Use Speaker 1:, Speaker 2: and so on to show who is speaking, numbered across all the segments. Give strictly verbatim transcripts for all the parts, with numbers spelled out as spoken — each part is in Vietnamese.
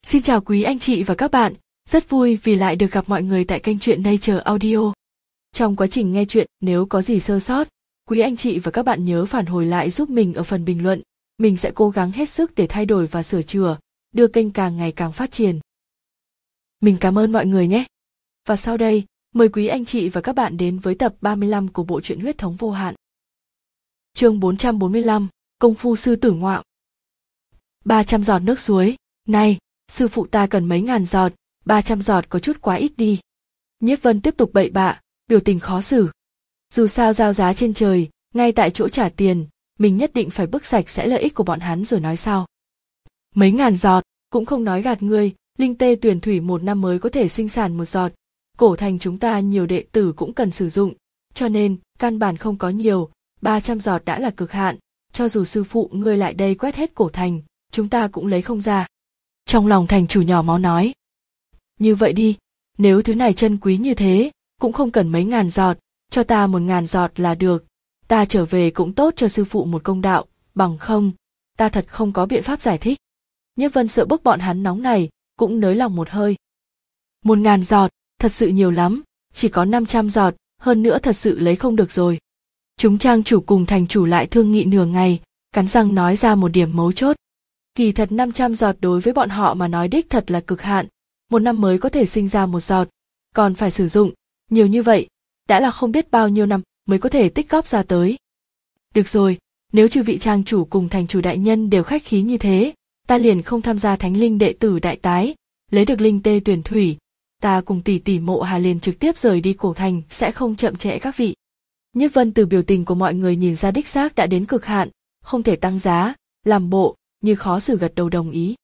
Speaker 1: Xin chào quý anh chị và các bạn, rất vui vì lại được gặp mọi người tại kênh truyện Nature Audio. Trong quá trình nghe truyện, nếu có gì sơ sót, quý anh chị và các bạn nhớ phản hồi lại giúp mình ở phần bình luận. Mình sẽ cố gắng hết sức để thay đổi và sửa chữa, đưa kênh càng ngày càng phát triển. Mình cảm ơn mọi người nhé. Và sau đây, mời quý anh chị và các bạn đến với tập ba mươi lăm của bộ truyện Huyết thống vô hạn. Chương bốn trăm bốn mươi lăm, Công phu sư tử ngoạm. ba trăm giọt nước suối. Này, sư phụ ta cần mấy ngàn giọt, ba trăm giọt có chút quá ít đi. Nhiếp Vân tiếp tục bậy bạ, biểu tình khó xử. Dù sao giao giá trên trời, ngay tại chỗ trả tiền, mình nhất định phải bức sạch sẽ lợi ích của bọn hắn rồi nói sau. Mấy ngàn giọt, cũng không nói gạt ngươi, linh tê tuyển thủy một năm mới có thể sinh sản một giọt. Cổ thành chúng ta nhiều đệ tử cũng cần sử dụng, cho nên, căn bản không có nhiều, ba trăm giọt đã là cực hạn, cho dù sư phụ ngươi lại đây quét hết cổ thành, chúng ta cũng lấy không ra. Trong lòng thành chủ nhỏ máu nói. Như vậy đi, nếu thứ này chân quý như thế, cũng không cần mấy ngàn giọt, cho ta một ngàn giọt là được, ta trở về cũng tốt cho sư phụ một công đạo, bằng không, ta thật không có biện pháp giải thích. Nhiếp Vân sợ bức bọn hắn nóng này, cũng nới lòng một hơi. Một ngàn giọt, thật sự nhiều lắm, chỉ có năm trăm giọt, hơn nữa thật sự lấy không được rồi. Chúng trang chủ cùng thành chủ lại thương nghị nửa ngày, cắn răng nói ra một điểm mấu chốt. Kỳ thật năm trăm giọt đối với bọn họ mà nói đích thật là cực hạn, một năm mới có thể sinh ra một giọt, còn phải sử dụng, nhiều như vậy, đã là không biết bao nhiêu năm mới có thể tích góp ra tới. Được rồi, nếu chư vị trang chủ cùng thành chủ đại nhân đều khách khí như thế, ta liền không tham gia thánh linh đệ tử đại tái, lấy được linh tê tuyển thủy, ta cùng tỷ tỷ Mộ Hà liền trực tiếp rời đi cổ thành, sẽ không chậm trễ các vị. Nhiếp Vân từ biểu tình của mọi người nhìn ra đích xác đã đến cực hạn, không thể tăng giá, làm bộ như khó xử gật đầu đồng ý.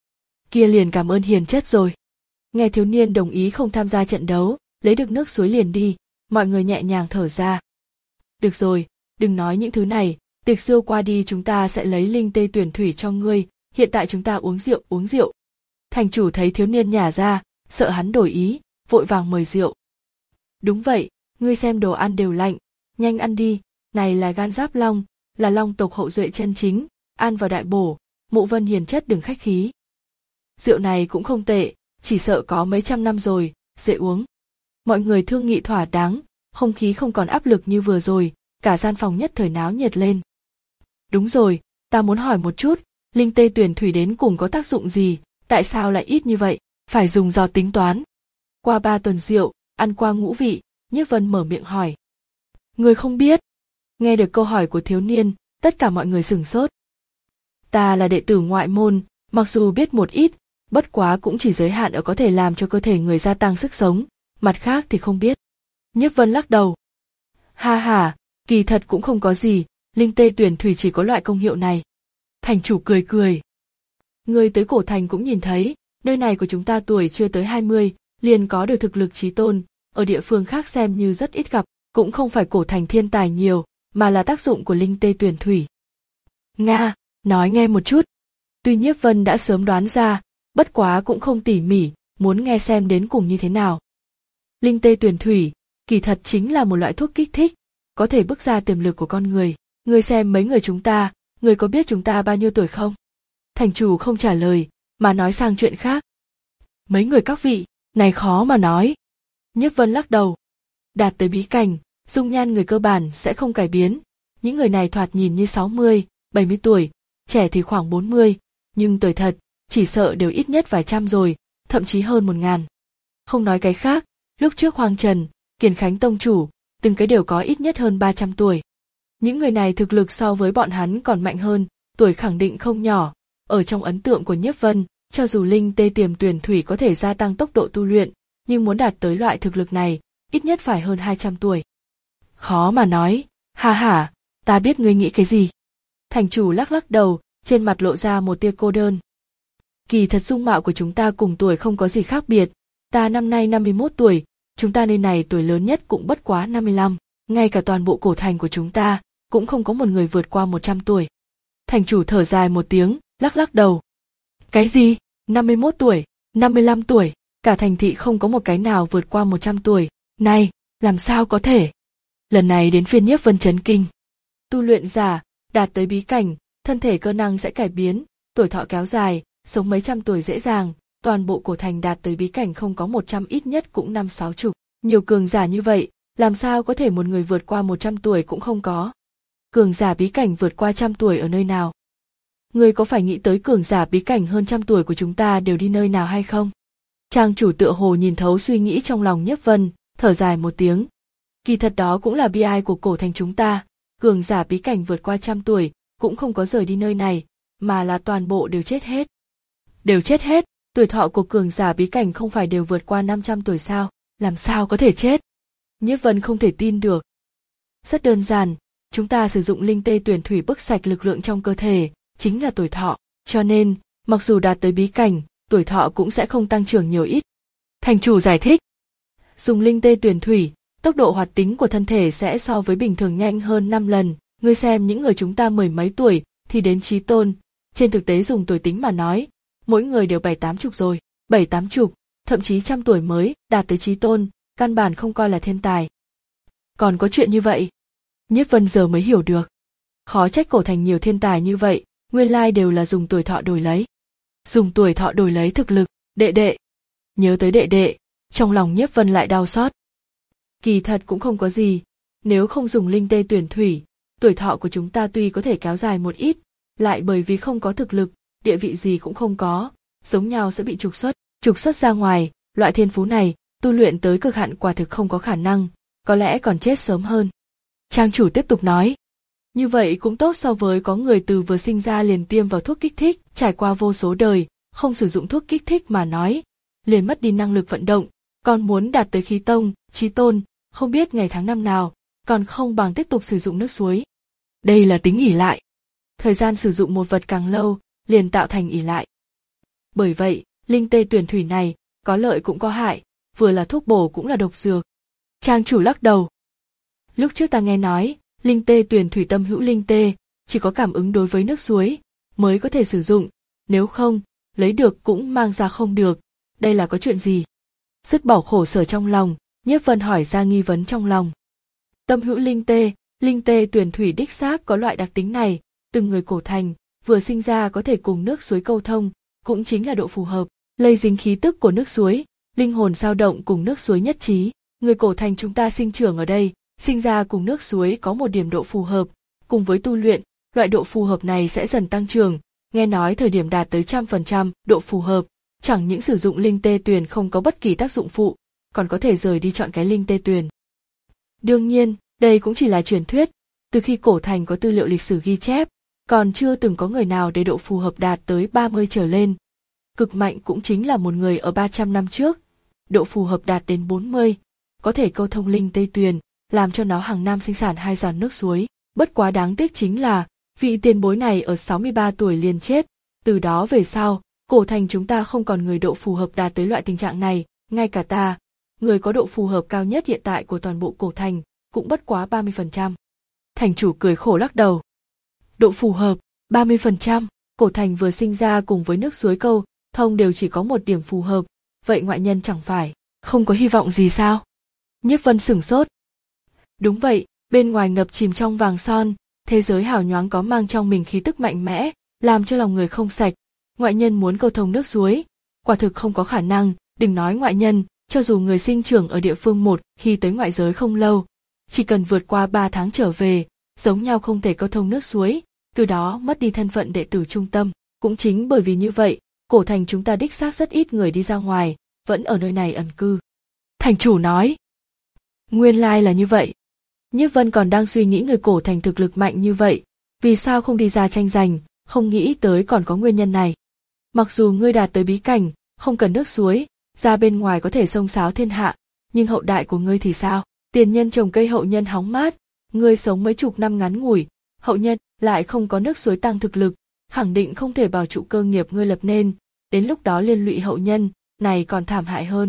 Speaker 1: Kia liền cảm ơn hiền chất rồi. Nghe thiếu niên đồng ý không tham gia trận đấu, lấy được nước suối liền đi, mọi người nhẹ nhàng thở ra. Được rồi, đừng nói những thứ này, tiệc rượu qua đi chúng ta sẽ lấy linh tê tuyển thủy cho ngươi, hiện tại chúng ta uống rượu uống rượu. Thành chủ thấy thiếu niên nhả ra, sợ hắn đổi ý, vội vàng mời rượu. Đúng vậy, ngươi xem đồ ăn đều lạnh, nhanh ăn đi, này là gan giáp long, là long tộc hậu duệ chân chính, ăn vào đại bổ, Mộ Vân hiền chất đừng khách khí. Rượu này cũng không tệ, chỉ sợ có mấy trăm năm rồi, dễ uống. Mọi người thương nghị thỏa đáng, không khí không còn áp lực như vừa rồi, cả gian phòng nhất thời náo nhiệt lên. Đúng rồi, ta muốn hỏi một chút, linh tê tuyển thủy đến cùng có tác dụng gì, tại sao lại ít như vậy, phải dùng giọt tính toán. Qua ba tuần rượu, ăn qua ngũ vị, Nhiếp Vân mở miệng hỏi. Người không biết. Nghe được câu hỏi của thiếu niên, tất cả mọi người sửng sốt. Ta là đệ tử ngoại môn, mặc dù biết một ít, bất quá cũng chỉ giới hạn ở có thể làm cho cơ thể người gia tăng sức sống, mặt khác thì không biết. Nhiếp Vân lắc đầu. Ha ha, kỳ thật cũng không có gì, linh tê tuyển thủy chỉ có loại công hiệu này. Thành chủ cười cười. Người tới cổ thành cũng nhìn thấy, nơi này của chúng ta tuổi chưa tới hai mươi, liền có được thực lực chí tôn, ở địa phương khác xem như rất ít gặp, cũng không phải cổ thành thiên tài nhiều, mà là tác dụng của linh tê tuyển thủy. Nga, nói nghe một chút. Tuy Nhiếp Vân đã sớm đoán ra, bất quá cũng không tỉ mỉ, muốn nghe xem đến cùng như thế nào. Linh tê tuyển thủy, kỳ thật chính là một loại thuốc kích thích, có thể bức ra tiềm lực của con người. Ngươi xem mấy người chúng ta, ngươi có biết chúng ta bao nhiêu tuổi không? Thành chủ không trả lời, mà nói sang chuyện khác. Mấy người các vị, này khó mà nói. Nhiếp Vân lắc đầu. Đạt tới bí cảnh, dung nhan người cơ bản sẽ không cải biến. Những người này thoạt nhìn như sáu mươi, bảy mươi tuổi, trẻ thì khoảng bốn mươi, nhưng tuổi thật, chỉ sợ đều ít nhất vài trăm rồi, thậm chí hơn một ngàn. Không nói cái khác, lúc trước Hoàng Trần, Kiền Khánh tông chủ, từng cái đều có ít nhất hơn ba trăm tuổi. Những người này thực lực so với bọn hắn còn mạnh hơn, tuổi khẳng định không nhỏ. Ở trong ấn tượng của Nhiếp Vân, cho dù linh tê tiềm tuyển thủy có thể gia tăng tốc độ tu luyện, nhưng muốn đạt tới loại thực lực này, ít nhất phải hơn hai trăm tuổi. Khó mà nói, ha ha, ta biết ngươi nghĩ cái gì. Thành chủ lắc lắc đầu, trên mặt lộ ra một tia cô đơn. Kỳ thật dung mạo của chúng ta cùng tuổi không có gì khác biệt, ta năm nay năm mươi mốt tuổi, chúng ta nơi này tuổi lớn nhất cũng bất quá năm mươi lăm, ngay cả toàn bộ cổ thành của chúng ta, cũng không có một người vượt qua một trăm tuổi. Thành chủ thở dài một tiếng, lắc lắc đầu. Cái gì? năm mươi mốt tuổi, năm mươi lăm tuổi, cả thành thị không có một cái nào vượt qua một trăm tuổi, này, làm sao có thể? Lần này đến phiên Nhiếp Vân chấn kinh. Tu luyện giả, đạt tới bí cảnh, thân thể cơ năng sẽ cải biến, tuổi thọ kéo dài, sống mấy trăm tuổi dễ dàng, toàn bộ cổ thành đạt tới bí cảnh không có một trăm ít nhất cũng năm sáu chục. Nhiều cường giả như vậy, làm sao có thể một người vượt qua một trăm tuổi cũng không có. Cường giả bí cảnh vượt qua trăm tuổi ở nơi nào? Ngươi có phải nghĩ tới cường giả bí cảnh hơn trăm tuổi của chúng ta đều đi nơi nào hay không? Trang chủ tựa hồ nhìn thấu suy nghĩ trong lòng Nhiếp Vân, thở dài một tiếng. Kỳ thật đó cũng là bi ai của cổ thành chúng ta, cường giả bí cảnh vượt qua trăm tuổi, cũng không có rời đi nơi này, mà là toàn bộ đều chết hết. Đều chết hết, tuổi thọ của cường giả bí cảnh không phải đều vượt qua năm trăm tuổi sao, làm sao có thể chết? Nhiếp Vân không thể tin được. Rất đơn giản, chúng ta sử dụng linh tê tuyển thủy bức sạch lực lượng trong cơ thể, chính là tuổi thọ, cho nên, mặc dù đạt tới bí cảnh, tuổi thọ cũng sẽ không tăng trưởng nhiều ít. Thành chủ giải thích. Dùng linh tê tuyển thủy, tốc độ hoạt tính của thân thể sẽ so với bình thường nhanh hơn năm lần, ngươi xem những người chúng ta mười mấy tuổi thì đến chí tôn, trên thực tế dùng tuổi tính mà nói, mỗi người đều bảy tám chục rồi, bảy tám chục, thậm chí trăm tuổi mới đạt tới chí tôn, căn bản không coi là thiên tài. Còn có chuyện như vậy? Nhiếp Vân giờ mới hiểu được. Khó trách cổ thành nhiều thiên tài như vậy, nguyên lai đều là dùng tuổi thọ đổi lấy. Dùng tuổi thọ đổi lấy thực lực, đệ đệ. Nhớ tới đệ đệ, trong lòng Nhiếp Vân lại đau xót. Kỳ thật cũng không có gì, nếu không dùng linh tê tuyển thủy, tuổi thọ của chúng ta tuy có thể kéo dài một ít, lại bởi vì không có thực lực, địa vị gì cũng không có, giống nhau sẽ bị trục xuất, trục xuất ra ngoài, loại thiên phú này, tu luyện tới cực hạn quả thực không có khả năng, có lẽ còn chết sớm hơn. Trang chủ tiếp tục nói, như vậy cũng tốt so với có người từ vừa sinh ra liền tiêm vào thuốc kích thích, trải qua vô số đời, không sử dụng thuốc kích thích mà nói, liền mất đi năng lực vận động, còn muốn đạt tới khí tông, chí tôn, không biết ngày tháng năm nào, còn không bằng tiếp tục sử dụng nước suối. Đây là tính ỷ lại. Thời gian sử dụng một vật càng lâu, liền tạo thành ỷ lại. Bởi vậy, linh tê tuyển thủy này, có lợi cũng có hại, vừa là thuốc bổ cũng là độc dược. Trang chủ lắc đầu. Lúc trước ta nghe nói, linh tê tuyển thủy tâm hữu linh tê, chỉ có cảm ứng đối với nước suối, mới có thể sử dụng, nếu không, lấy được cũng mang ra không được, đây là có chuyện gì? Dứt bỏ khổ sở trong lòng, Nhiếp Vân hỏi ra nghi vấn trong lòng. Tâm hữu linh tê, linh tê tuyển thủy đích xác có loại đặc tính này, từng người cổ thành, vừa sinh ra có thể cùng nước suối câu thông, cũng chính là độ phù hợp, lây dính khí tức của nước suối, linh hồn dao động cùng nước suối nhất trí, người cổ thành chúng ta sinh trưởng ở đây, sinh ra cùng nước suối có một điểm độ phù hợp, cùng với tu luyện, loại độ phù hợp này sẽ dần tăng trưởng, nghe nói thời điểm đạt tới trăm phần trăm độ phù hợp, chẳng những sử dụng linh tê tuyền không có bất kỳ tác dụng phụ, còn có thể rời đi chọn cái linh tê tuyền. Đương nhiên, đây cũng chỉ là truyền thuyết, từ khi cổ thành có tư liệu lịch sử ghi chép, còn chưa từng có người nào để độ phù hợp đạt tới ba mươi trở lên. Cực mạnh cũng chính là một người ở ba trăm năm trước, độ phù hợp đạt đến bốn mươi, có thể câu thông linh tê tuyền, làm cho nó hàng năm sinh sản hai giọt nước suối. Bất quá đáng tiếc chính là, vị tiền bối này ở sáu mươi ba tuổi liền chết, từ đó về sau, cổ thành chúng ta không còn người độ phù hợp đạt tới loại tình trạng này, ngay cả ta, người có độ phù hợp cao nhất hiện tại của toàn bộ cổ thành, cũng bất quá ba mươi phần trăm. Thành chủ cười khổ lắc đầu. Độ phù hợp, ba mươi phần trăm, cổ thành vừa sinh ra cùng với nước suối câu, thông đều chỉ có một điểm phù hợp, vậy ngoại nhân chẳng phải, không có hy vọng gì sao? Nhiếp Vân sửng sốt. Đúng vậy, bên ngoài ngập chìm trong vàng son, thế giới hào nhoáng có mang trong mình khí tức mạnh mẽ, làm cho lòng người không sạch, ngoại nhân muốn câu thông nước suối, quả thực không có khả năng, đừng nói ngoại nhân, cho dù người sinh trưởng ở địa phương một khi tới ngoại giới không lâu, chỉ cần vượt qua ba tháng trở về, giống nhau không thể câu thông nước suối, từ đó mất đi thân phận đệ tử trung tâm, cũng chính bởi vì như vậy, cổ thành chúng ta đích xác rất ít người đi ra ngoài, vẫn ở nơi này ẩn cư. Thành chủ nói, nguyên lai là như vậy. Nhiếp Vân còn đang suy nghĩ người cổ thành thực lực mạnh như vậy, vì sao không đi ra tranh giành, không nghĩ tới còn có nguyên nhân này. Mặc dù ngươi đạt tới bí cảnh, không cần nước suối, ra bên ngoài có thể xông xáo thiên hạ, nhưng hậu đại của ngươi thì sao? Tiền nhân trồng cây hậu nhân hóng mát, ngươi sống mấy chục năm ngắn ngủi, hậu nhân lại không có nước suối tăng thực lực, khẳng định không thể bảo trụ cơ nghiệp ngươi lập nên, đến lúc đó liên lụy hậu nhân, này còn thảm hại hơn.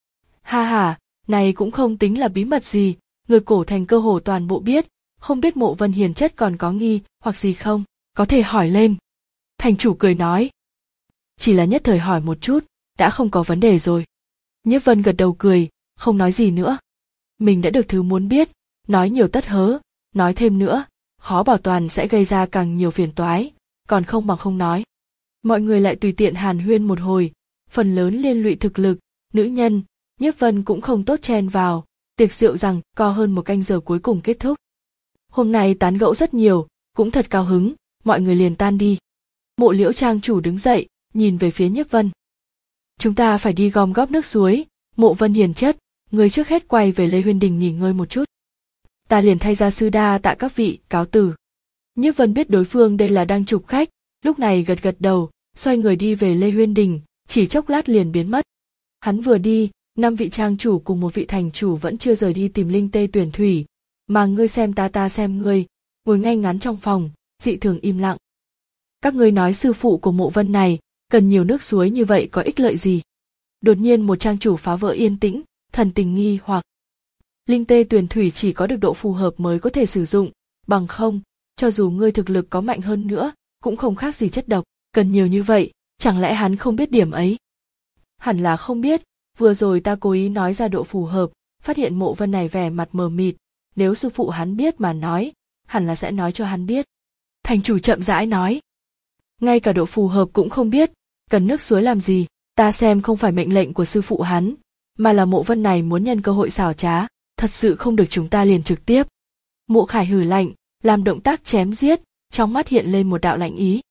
Speaker 1: Ha ha, này cũng không tính là bí mật gì, người cổ thành cơ hồ toàn bộ biết, không biết Mộ Vân hiền chất còn có nghi hoặc gì không, có thể hỏi lên. Thành chủ cười nói, chỉ là nhất thời hỏi một chút, đã không có vấn đề rồi. Nhiếp Vân gật đầu cười, không nói gì nữa. Mình đã được thứ muốn biết, nói nhiều tất hớ, nói thêm nữa, khó bảo toàn sẽ gây ra càng nhiều phiền toái, còn không bằng không nói. Mọi người lại tùy tiện hàn huyên một hồi, phần lớn liên lụy thực lực, nữ nhân, Nhiếp Vân cũng không tốt chen vào, tiệc rượu rằng co hơn một canh giờ cuối cùng kết thúc. Hôm nay tán gẫu rất nhiều, cũng thật cao hứng, mọi người liền tan đi. Mộ Liễu trang chủ đứng dậy, nhìn về phía Nhiếp Vân. Chúng ta phải đi gom góp nước suối, Mộ Vân hiền chất, người trước hết quay về Lê Huyên Đình nghỉ ngơi một chút. Ta liền thay gia sư đa tạ các vị, cáo từ. Nhiếp Vân biết đối phương đây là đang chụp khách, lúc này gật gật đầu, xoay người đi về Lê Huyên Đình, chỉ chốc lát liền biến mất. Hắn vừa đi, năm vị trang chủ cùng một vị thành chủ vẫn chưa rời đi tìm Linh Tê Tuyển Thủy, mà ngươi xem ta ta xem ngươi, ngồi ngay ngắn trong phòng, dị thường im lặng. Các ngươi nói sư phụ của Mộ Vân này, cần nhiều nước suối như vậy có ích lợi gì? Đột nhiên một trang chủ phá vỡ yên tĩnh, thần tình nghi hoặc. Linh Tê Tuyển Thủy chỉ có được độ phù hợp mới có thể sử dụng, bằng không, cho dù ngươi thực lực có mạnh hơn nữa, cũng không khác gì chất độc, cần nhiều như vậy, chẳng lẽ hắn không biết điểm ấy? Hẳn là không biết, vừa rồi ta cố ý nói ra độ phù hợp, phát hiện Mộ Vân này vẻ mặt mờ mịt, nếu sư phụ hắn biết mà nói, hẳn là sẽ nói cho hắn biết. Thành chủ chậm rãi nói, ngay cả độ phù hợp cũng không biết, cần nước suối làm gì, ta xem không phải mệnh lệnh của sư phụ hắn, mà là Mộ Vân này muốn nhân cơ hội xảo trá, thật sự không được chúng ta liền trực tiếp. Mộ Khải hừ lạnh, làm động tác chém giết, trong mắt hiện lên một đạo lạnh ý.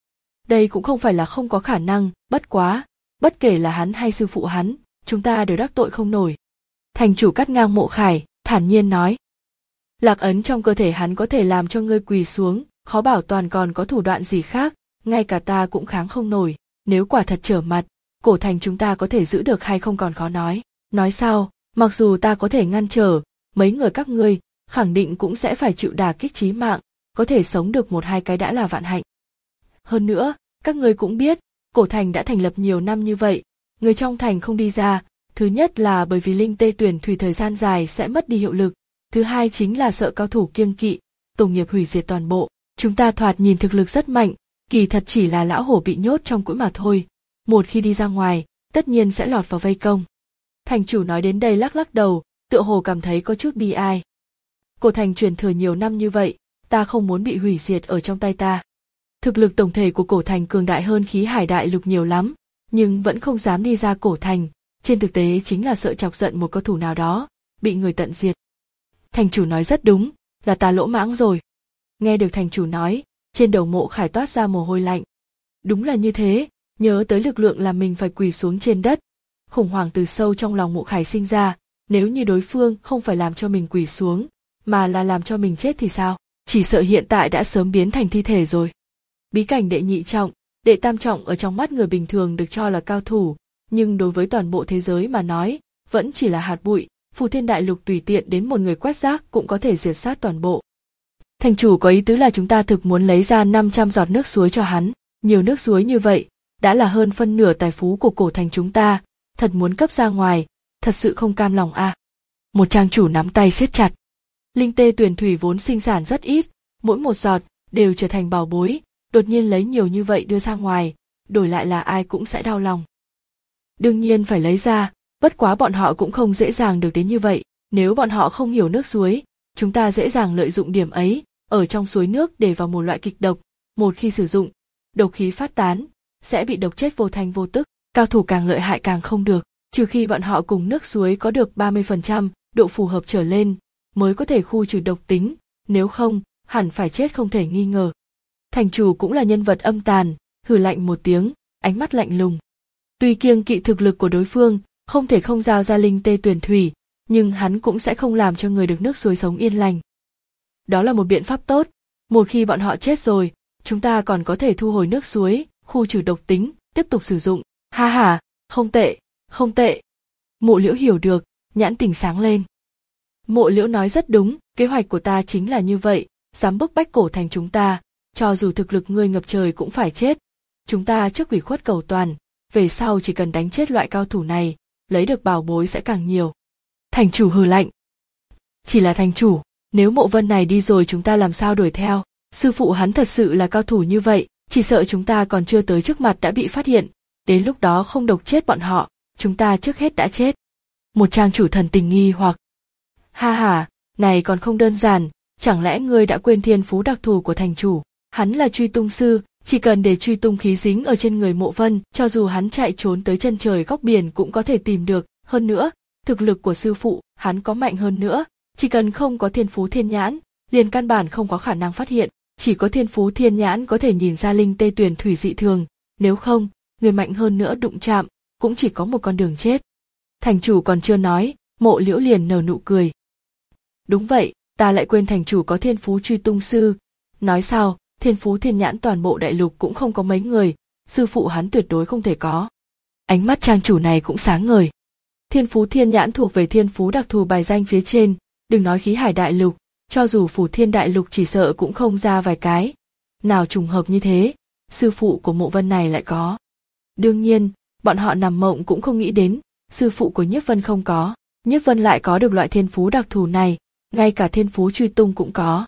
Speaker 1: Đây cũng không phải là không có khả năng, bất quá, bất kể là hắn hay sư phụ hắn, chúng ta đều đắc tội không nổi. Thành chủ cắt ngang Mộ Khải, thản nhiên nói. Lạc ấn trong cơ thể hắn có thể làm cho ngươi quỳ xuống, khó bảo toàn còn có thủ đoạn gì khác, ngay cả ta cũng kháng không nổi, nếu quả thật trở mặt, cổ thành chúng ta có thể giữ được hay không còn khó nói. Nói sao, mặc dù ta có thể ngăn trở, mấy người các ngươi, khẳng định cũng sẽ phải chịu đả kích chí mạng, có thể sống được một hai cái đã là vạn hạnh. Hơn nữa, các ngươi cũng biết, cổ thành đã thành lập nhiều năm như vậy, người trong thành không đi ra, thứ nhất là bởi vì Linh Tê Tuyển Thủy thời gian dài sẽ mất đi hiệu lực, thứ hai chính là sợ cao thủ kiêng kỵ, tổ nghiệp hủy diệt toàn bộ. Chúng ta thoạt nhìn thực lực rất mạnh, kỳ thật chỉ là lão hổ bị nhốt trong cũi mà thôi, một khi đi ra ngoài, tất nhiên sẽ lọt vào vây công. Thành chủ nói đến đây lắc lắc đầu, tựa hồ cảm thấy có chút bi ai. Cổ thành truyền thừa nhiều năm như vậy, ta không muốn bị hủy diệt ở trong tay ta. Thực lực tổng thể của cổ thành cường đại hơn khí hải đại lục nhiều lắm, nhưng vẫn không dám đi ra cổ thành, trên thực tế chính là sợ chọc giận một cao thủ nào đó, bị người tận diệt. Thành chủ nói rất đúng, là ta lỗ mãng rồi. Nghe được thành chủ nói, trên đầu Mộ Khải toát ra mồ hôi lạnh. Đúng là như thế, nhớ tới lực lượng làm mình phải quỳ xuống trên đất. Khủng hoảng từ sâu trong lòng Mộ Khải sinh ra, nếu như đối phương không phải làm cho mình quỳ xuống, mà là làm cho mình chết thì sao? Chỉ sợ hiện tại đã sớm biến thành thi thể rồi. Bí cảnh đệ nhị trọng, đệ tam trọng ở trong mắt người bình thường được cho là cao thủ, nhưng đối với toàn bộ thế giới mà nói, vẫn chỉ là hạt bụi, Phù Thiên Đại Lục tùy tiện đến một người quét rác cũng có thể diệt sát toàn bộ. Thành chủ có ý tứ là chúng ta thực muốn lấy ra năm trăm giọt nước suối cho hắn, nhiều nước suối như vậy, đã là hơn phân nửa tài phú của cổ thành chúng ta, thật muốn cấp ra ngoài, thật sự không cam lòng a. À. Một trang chủ nắm tay siết chặt. Linh Tê Tuyển Thủy vốn sinh sản rất ít, mỗi một giọt đều trở thành bảo bối, đột nhiên lấy nhiều như vậy đưa ra ngoài, đổi lại là ai cũng sẽ đau lòng. Đương nhiên phải lấy ra, bất quá bọn họ cũng không dễ dàng được đến như vậy, nếu bọn họ không hiểu nước suối, chúng ta dễ dàng lợi dụng điểm ấy, ở trong suối nước để vào một loại kịch độc, một khi sử dụng, độc khí phát tán, sẽ bị độc chết vô thanh vô tức, cao thủ càng lợi hại càng không được, trừ khi bọn họ cùng nước suối có được ba mươi phần trăm độ phù hợp trở lên, mới có thể khu trừ độc tính, nếu không, hẳn phải chết không thể nghi ngờ. Thành chủ cũng là nhân vật âm tàn, hừ lạnh một tiếng, ánh mắt lạnh lùng. Tuy kiêng kỵ thực lực của đối phương, không thể không giao ra Linh Tê Tuyển Thủy, nhưng hắn cũng sẽ không làm cho người được nước suối sống yên lành. Đó là một biện pháp tốt, một khi bọn họ chết rồi, chúng ta còn có thể thu hồi nước suối, khu trừ độc tính, tiếp tục sử dụng. Ha ha, không tệ, không tệ. Mộ Liễu hiểu được, nhãn tình sáng lên. Mộ Liễu nói rất đúng, kế hoạch của ta chính là như vậy, dám bức bách cổ thành chúng ta, cho dù thực lực ngươi ngập trời cũng phải chết. Chúng ta trước ủy khuất cầu toàn, về sau chỉ cần đánh chết loại cao thủ này, lấy được bảo bối sẽ càng nhiều. Thành chủ hừ lạnh. Chỉ là thành chủ, nếu Mộ Vân này đi rồi chúng ta làm sao đuổi theo, sư phụ hắn thật sự là cao thủ như vậy, chỉ sợ chúng ta còn chưa tới trước mặt đã bị phát hiện, đến lúc đó không độc chết bọn họ, chúng ta trước hết đã chết. Một trang chủ thần tình nghi hoặc. Ha ha, này còn không đơn giản, chẳng lẽ ngươi đã quên thiên phú đặc thù của thành chủ, hắn là truy tung sư, Chỉ cần để truy tung khí dính ở trên người Mộ Vân, cho dù hắn chạy trốn tới chân trời góc biển cũng có thể tìm được. Hơn nữa, thực lực của sư phụ hắn có mạnh hơn nữa, chỉ cần không có thiên phú thiên nhãn, liền căn bản không có khả năng phát hiện. Chỉ có thiên phú thiên nhãn có thể nhìn ra linh tê tuyển thủy dị thường, nếu không, người mạnh hơn nữa đụng chạm, cũng chỉ có một con đường chết. Thành chủ còn chưa nói, Mộ Liễu liền nở nụ cười. Đúng vậy, ta lại quên thành chủ có thiên phú truy tung sư. Nói sao, thiên phú thiên nhãn toàn bộ đại lục cũng không có mấy người, sư phụ hắn tuyệt đối không thể có. Ánh mắt trang chủ này cũng sáng ngời. Thiên phú thiên nhãn thuộc về thiên phú đặc thù bài danh phía trên, đừng nói khí hải đại lục, cho dù phủ thiên đại lục chỉ sợ cũng không ra vài cái. Nào trùng hợp như thế, sư phụ của Mộ Vân này lại có. Đương nhiên, bọn họ nằm mộng cũng không nghĩ đến, sư phụ của Nhiếp Vân không có, Nhiếp Vân lại có được loại thiên phú đặc thù này, ngay cả thiên phú truy tung cũng có.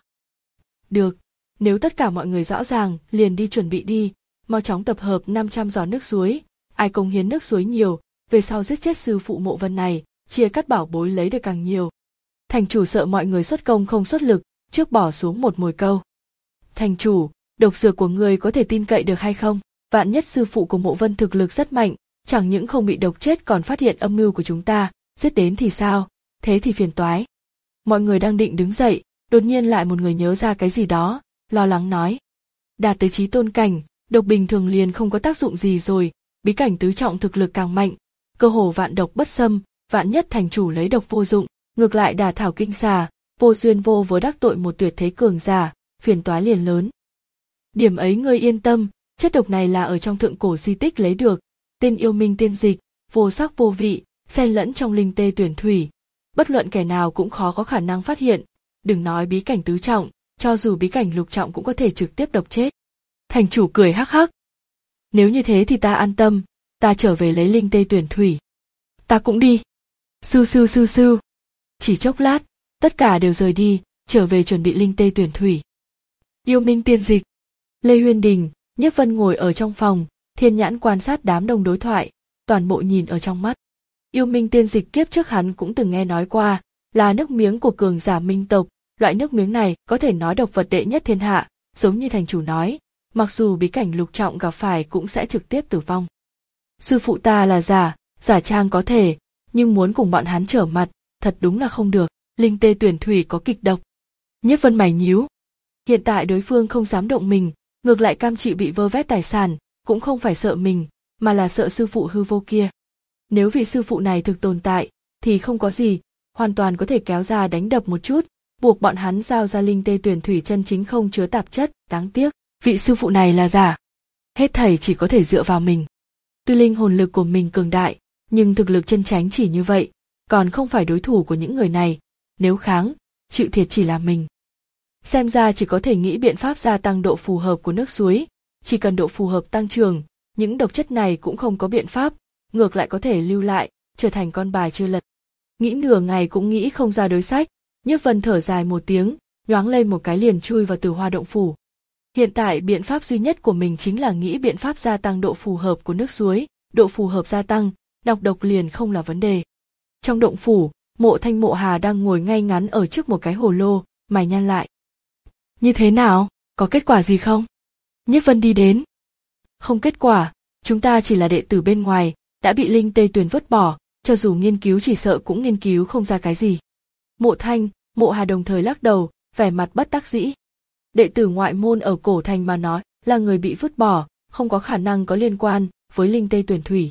Speaker 1: Được, nếu tất cả mọi người rõ ràng, liền đi chuẩn bị đi, mau chóng tập hợp năm trăm giỏ nước suối, ai cống hiến nước suối nhiều, về sau giết chết sư phụ Mộ Vân này, chia cắt bảo bối lấy được càng nhiều. Thành chủ sợ mọi người xuất công không xuất lực, trước bỏ xuống một mồi câu. Thành chủ, độc dược của người có thể tin cậy được hay không? Vạn nhất sư phụ của Mộ Vân thực lực rất mạnh, chẳng những không bị độc chết còn phát hiện âm mưu của chúng ta, giết đến thì sao? Thế thì phiền toái. Mọi người đang định đứng dậy, đột nhiên lại một người nhớ ra cái gì đó, lo lắng nói. Đạt tới chí tôn cảnh, độc bình thường liền không có tác dụng gì rồi, bí cảnh tứ trọng thực lực càng mạnh, cơ hồ vạn độc bất xâm, vạn nhất thành chủ lấy độc vô dụng, ngược lại đả thảo kinh xà, vô duyên vô vớ đắc tội một tuyệt thế cường giả, phiền toái liền lớn. Điểm ấy ngươi yên tâm, chất độc này là ở trong thượng cổ di tích lấy được, tên yêu minh tiên dịch, vô sắc vô vị, xen lẫn trong linh tê tuyển thủy, bất luận kẻ nào cũng khó có khả năng phát hiện, đừng nói bí cảnh tứ trọng, cho dù bí cảnh lục trọng cũng có thể trực tiếp độc chết. Thành chủ cười hắc hắc. Nếu như thế thì ta an tâm, ta trở về lấy linh tê tuyển thủy. Ta cũng đi. Sư sư sư sư. Chỉ chốc lát, tất cả đều rời đi, trở về chuẩn bị linh tê tuyển thủy. Yêu minh tiên dịch. Lê Huyên Đình, Nhiếp Vân ngồi ở trong phòng, thiên nhãn quan sát đám đông đối thoại, toàn bộ nhìn ở trong mắt. Yêu minh tiên dịch kiếp trước hắn cũng từng nghe nói qua, là nước miếng của cường giả minh tộc, loại nước miếng này có thể nói độc vật đệ nhất thiên hạ, giống như thành chủ nói, mặc dù bí cảnh lục trọng gặp phải cũng sẽ trực tiếp tử vong. Sư phụ ta là giả, giả trang có thể, nhưng muốn cùng bọn hắn trở mặt, thật đúng là không được, linh tê tuyển thủy có kịch độc. Nhiếp Vân mày nhíu. Hiện tại đối phương không dám động mình, ngược lại cam chịu bị vơ vét tài sản, cũng không phải sợ mình, mà là sợ sư phụ hư vô kia. Nếu vị sư phụ này thực tồn tại, thì không có gì, hoàn toàn có thể kéo ra đánh đập một chút, buộc bọn hắn giao ra linh tê tuyển thủy chân chính không chứa tạp chất, đáng tiếc, vị sư phụ này là giả. Hết thảy chỉ có thể dựa vào mình. Tuy linh hồn lực của mình cường đại, nhưng thực lực chân chánh chỉ như vậy, còn không phải đối thủ của những người này, nếu kháng, chịu thiệt chỉ là mình. Xem ra chỉ có thể nghĩ biện pháp gia tăng độ phù hợp của nước suối, chỉ cần độ phù hợp tăng trưởng, những độc chất này cũng không có biện pháp, ngược lại có thể lưu lại, trở thành con bài chưa lật. Nghĩ nửa ngày cũng nghĩ không ra đối sách, Nhiếp Vân thở dài một tiếng, nhoáng lên một cái liền chui vào Tử Hoa động phủ. Hiện tại biện pháp duy nhất của mình chính là nghĩ biện pháp gia tăng độ phù hợp của nước suối, độ phù hợp gia tăng, nọc độc liền không là vấn đề. Trong động phủ, Mộ Thanh Mộ Hà đang ngồi ngay ngắn ở trước một cái hồ lô, mày nhăn lại. Như thế nào, có kết quả gì không? Nhiếp Vân đi đến. Không kết quả, chúng ta chỉ là đệ tử bên ngoài, đã bị linh tê tuyền vứt bỏ, cho dù nghiên cứu chỉ sợ cũng nghiên cứu không ra cái gì. Mộ Thanh, Mộ Hà đồng thời lắc đầu, vẻ mặt bất đắc dĩ. Đệ tử ngoại môn ở cổ thành mà nói là người bị vứt bỏ, không có khả năng có liên quan với linh tê tuyển thủy.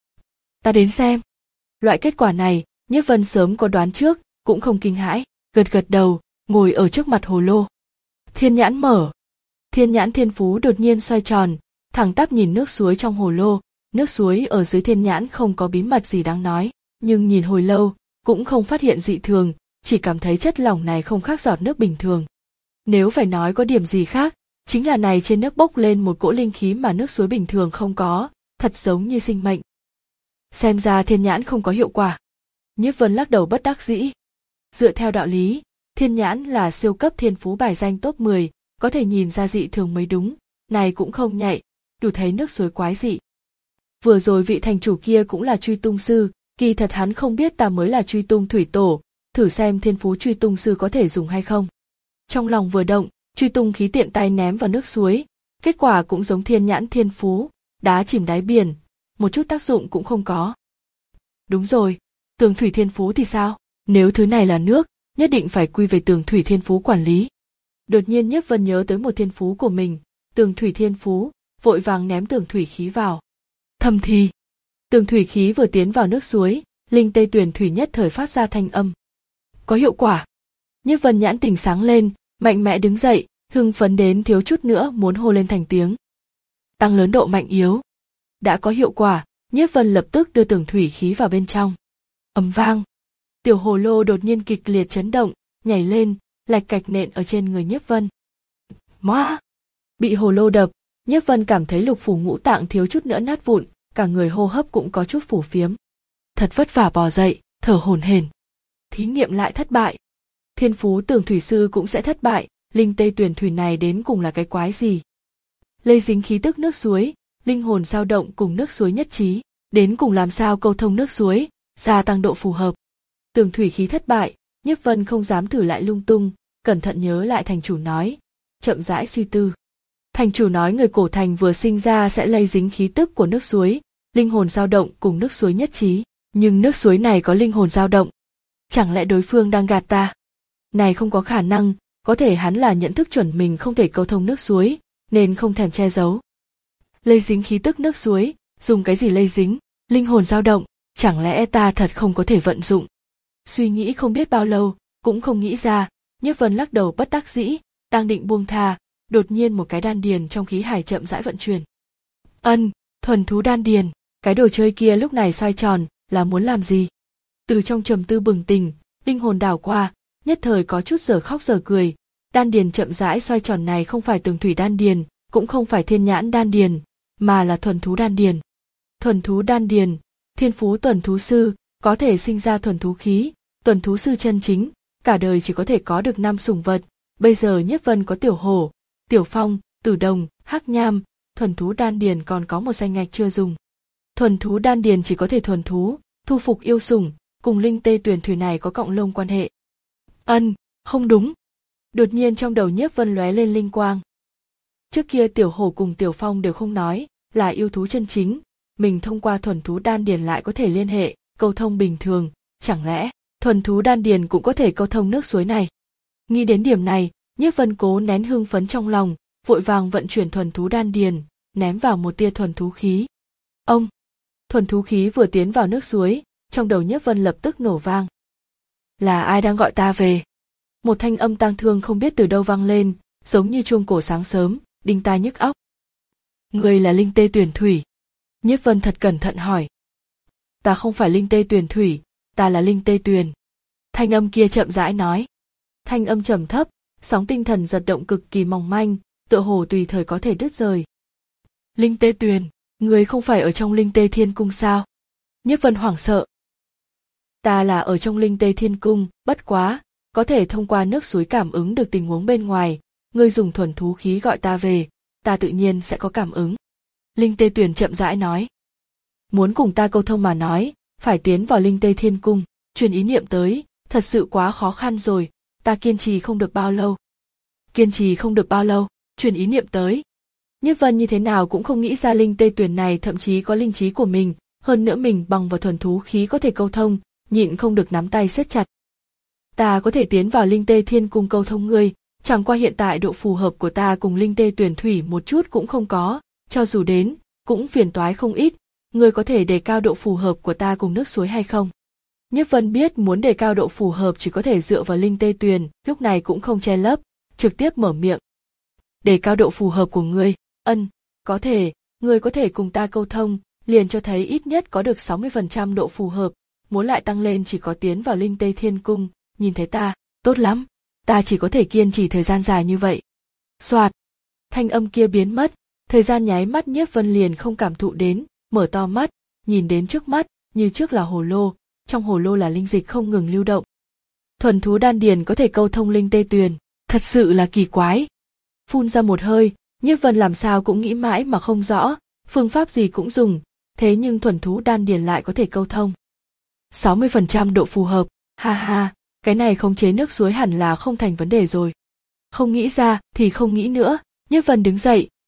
Speaker 1: Ta đến xem. Loại kết quả này, Nhiếp Vân sớm có đoán trước, cũng không kinh hãi, gật gật đầu, ngồi ở trước mặt hồ lô. Thiên nhãn mở. Thiên nhãn thiên phú đột nhiên xoay tròn, thẳng tắp nhìn nước suối trong hồ lô, nước suối ở dưới thiên nhãn không có bí mật gì đáng nói, nhưng nhìn hồi lâu, cũng không phát hiện dị thường, chỉ cảm thấy chất lỏng này không khác giọt nước bình thường. Nếu phải nói có điểm gì khác, chính là này trên nước bốc lên một cỗ linh khí mà nước suối bình thường không có, thật giống như sinh mệnh. Xem ra thiên nhãn không có hiệu quả. Nhiếp Vân lắc đầu bất đắc dĩ. Dựa theo đạo lý, thiên nhãn là siêu cấp thiên phú bài danh top mười, có thể nhìn ra dị thường mới đúng, này cũng không nhạy, đủ thấy nước suối quái dị. Vừa rồi vị thành chủ kia cũng là truy tung sư, kỳ thật hắn không biết ta mới là truy tung thủy tổ, thử xem thiên phú truy tung sư có thể dùng hay không. Trong lòng vừa động, truy tung khí tiện tay ném vào nước suối, Kết quả cũng giống thiên nhãn thiên phú, đá chìm đáy biển, một chút tác dụng cũng không có. Đúng rồi, tường thủy thiên phú thì sao? Nếu thứ này là nước, nhất định phải quy về tường thủy thiên phú quản lý. Đột nhiên Nhiếp Vân nhớ tới một thiên phú của mình, tường thủy thiên phú, vội vàng ném tường thủy khí vào. Thầm thì, tường thủy khí vừa tiến vào nước suối, linh tê tuyền thủy nhất thời phát ra thanh âm. Có hiệu quả. Nhiếp Vân nhãn tình sáng lên, mạnh mẽ đứng dậy, hưng phấn đến thiếu chút nữa muốn hô lên thành tiếng. Tăng lớn độ mạnh yếu. Đã có hiệu quả, Nhiếp Vân lập tức đưa tường thủy khí vào bên trong. Ầm vang. Tiểu hồ lô đột nhiên kịch liệt chấn động, nhảy lên, lạch cạch nện ở trên người Nhiếp Vân. Móa! Bị hồ lô đập, Nhiếp Vân cảm thấy lục phủ ngũ tạng thiếu chút nữa nát vụn, cả người hô hấp cũng có chút phù phiếm. Thật vất vả bò dậy, thở hổn hển. Thí nghiệm lại thất bại. Thiên phú tường thủy sư cũng sẽ thất bại, linh tê tuyền thủy này đến cùng là cái quái gì? Lây dính khí tức nước suối, linh hồn dao động cùng nước suối nhất trí, đến cùng làm sao câu thông nước suối, gia tăng độ phù hợp. Tường thủy khí thất bại, Nhiếp Vân không dám thử lại lung tung, cẩn thận nhớ lại thành chủ nói, chậm rãi suy tư. Thành chủ nói người cổ thành vừa sinh ra sẽ lây dính khí tức của nước suối, linh hồn dao động cùng nước suối nhất trí, nhưng nước suối này có linh hồn dao động. Chẳng lẽ đối phương đang gạt ta? Này không có khả năng, có thể hắn là nhận thức chuẩn mình không thể câu thông nước suối, nên không thèm che giấu. Lây dính khí tức nước suối, dùng cái gì lây dính, linh hồn dao động, chẳng lẽ ta thật không có thể vận dụng? Suy nghĩ không biết bao lâu, cũng không nghĩ ra, Nhiếp Vân lắc đầu bất đắc dĩ, đang định buông tha, đột nhiên một cái đan điền trong khí hải chậm rãi vận chuyển. Ân, thuần thú đan điền, cái đồ chơi kia lúc này xoay tròn, là muốn làm gì? Từ trong trầm tư bừng tỉnh, linh hồn đảo qua, nhất thời có chút giờ khóc giờ cười, đan điền chậm rãi xoay tròn này không phải tường thủy đan điền, cũng không phải thiên nhãn đan điền, mà là thuần thú đan điền. Thuần thú đan điền, thiên phú tuần thú sư, có thể sinh ra thuần thú khí, tuần thú sư chân chính, cả đời chỉ có thể có được năm sủng vật, bây giờ Nhiếp Vân có tiểu hổ, tiểu phong, tử đồng, hắc nham, thuần thú đan điền còn có một danh ngạch chưa dùng. Thuần thú đan điền chỉ có thể thuần thú, thu phục yêu sủng, cùng linh tê tuyền thủy này có cộng lông quan hệ. Ân, không đúng. Đột nhiên trong đầu Nhiếp Vân lóe lên linh quang. Trước kia tiểu hổ cùng tiểu phong đều không nói, là yêu thú chân chính, mình thông qua thuần thú đan điền lại có thể liên hệ, câu thông bình thường, chẳng lẽ thuần thú đan điền cũng có thể câu thông nước suối này? Nghĩ đến điểm này, Nhiếp Vân cố nén hưng phấn trong lòng, vội vàng vận chuyển thuần thú đan điền, ném vào một tia thuần thú khí. Ông, thuần thú khí vừa tiến vào nước suối, trong đầu Nhiếp Vân lập tức nổ vang. Là ai đang gọi ta về? Một thanh âm tang thương không biết từ đâu vang lên, giống như chuông cổ sáng sớm, đinh tai nhức óc. Người là linh tê tuyền thủy? Nhiếp Vân thật cẩn thận hỏi. Ta không phải linh tê tuyền thủy, ta là linh tê tuyền. Thanh âm kia chậm rãi nói. Thanh âm trầm thấp, sóng tinh thần giật động cực kỳ mỏng manh, tựa hồ tùy thời có thể đứt rời. Linh tê tuyền, người không phải ở trong linh tê thiên cung sao? Nhiếp Vân hoảng sợ. Ta là ở trong linh tê thiên cung, bất quá, có thể thông qua nước suối cảm ứng được tình huống bên ngoài, ngươi dùng thuần thú khí gọi ta về, ta tự nhiên sẽ có cảm ứng. Linh tê tuyền chậm rãi nói. Muốn cùng ta câu thông mà nói, phải tiến vào linh tê thiên cung, truyền ý niệm tới, thật sự quá khó khăn rồi, ta kiên trì không được bao lâu. Kiên trì không được bao lâu, truyền ý niệm tới. Nhiếp Vân như thế nào cũng không nghĩ ra linh tê tuyền này thậm chí có linh trí của mình, hơn nữa mình bằng vào thuần thú khí có thể câu thông, nhịn không được nắm tay siết chặt. Ta có thể tiến vào linh tê thiên cung câu thông ngươi, chẳng qua hiện tại độ phù hợp của ta cùng linh tê tuyển thủy một chút cũng không có, cho dù đến, cũng phiền toái không ít, ngươi có thể đề cao độ phù hợp của ta cùng nước suối hay không? Nhiếp Vân biết muốn đề cao độ phù hợp chỉ có thể dựa vào linh tê tuyền, lúc này cũng không che lấp, trực tiếp mở miệng. Đề cao độ phù hợp của ngươi, ân, có thể, ngươi có thể cùng ta câu thông, liền cho thấy ít nhất có được sáu mươi phần trăm độ phù hợp, muốn lại tăng lên chỉ có tiến vào linh tê thiên cung, nhìn thấy ta, tốt lắm, ta chỉ có thể kiên trì thời gian dài như vậy. Soạt, thanh âm kia biến mất, thời gian nháy mắt Nhiếp Vân liền không cảm thụ đến, mở to mắt, nhìn đến trước mắt, như trước là hồ lô, trong hồ lô là linh dịch không ngừng lưu động. Thuần thú đan điền có thể câu thông linh tê tuyền, thật sự là kỳ quái. Phun ra một hơi, Nhiếp Vân làm sao cũng nghĩ mãi mà không rõ, phương pháp gì cũng dùng, thế nhưng thuần thú đan điền lại có thể câu thông. sáu mươi phần trăm độ phù hợp, ha ha, cái này khống chế nước suối hẳn là không thành vấn đề rồi. Không nghĩ ra thì không nghĩ nữa, Nhiếp Vân đứng dậy,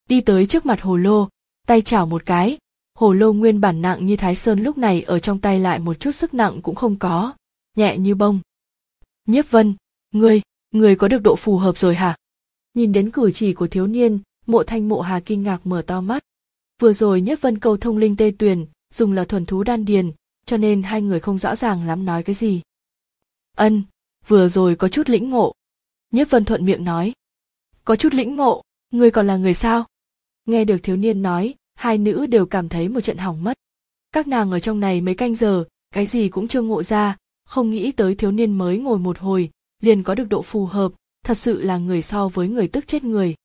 Speaker 1: đi tới trước mặt hồ lô, tay chảo một cái, hồ lô nguyên bản nặng như Thái Sơn lúc này ở trong tay lại một chút sức nặng cũng không có, nhẹ như bông. Nhiếp Vân, ngươi, ngươi có được độ phù hợp rồi hả? Nhìn đến cử chỉ của thiếu niên, Mộ Thanh Mộ Hà kinh ngạc mở to mắt. Vừa rồi Nhiếp Vân câu thông linh tê tuyền, dùng là thuần thú đan điền, cho nên hai người không rõ ràng lắm nói cái gì. Ân, vừa rồi có chút lĩnh ngộ. Nhiếp Vân thuận miệng nói. Có chút lĩnh ngộ, ngươi còn là người sao? Nghe được thiếu niên nói, hai nữ đều cảm thấy một trận hỏng mất. Các nàng ở trong này mấy canh giờ, cái gì cũng chưa ngộ ra, không nghĩ tới thiếu niên mới ngồi một hồi, liền có được độ phù hợp, thật sự là người so với người tức chết người.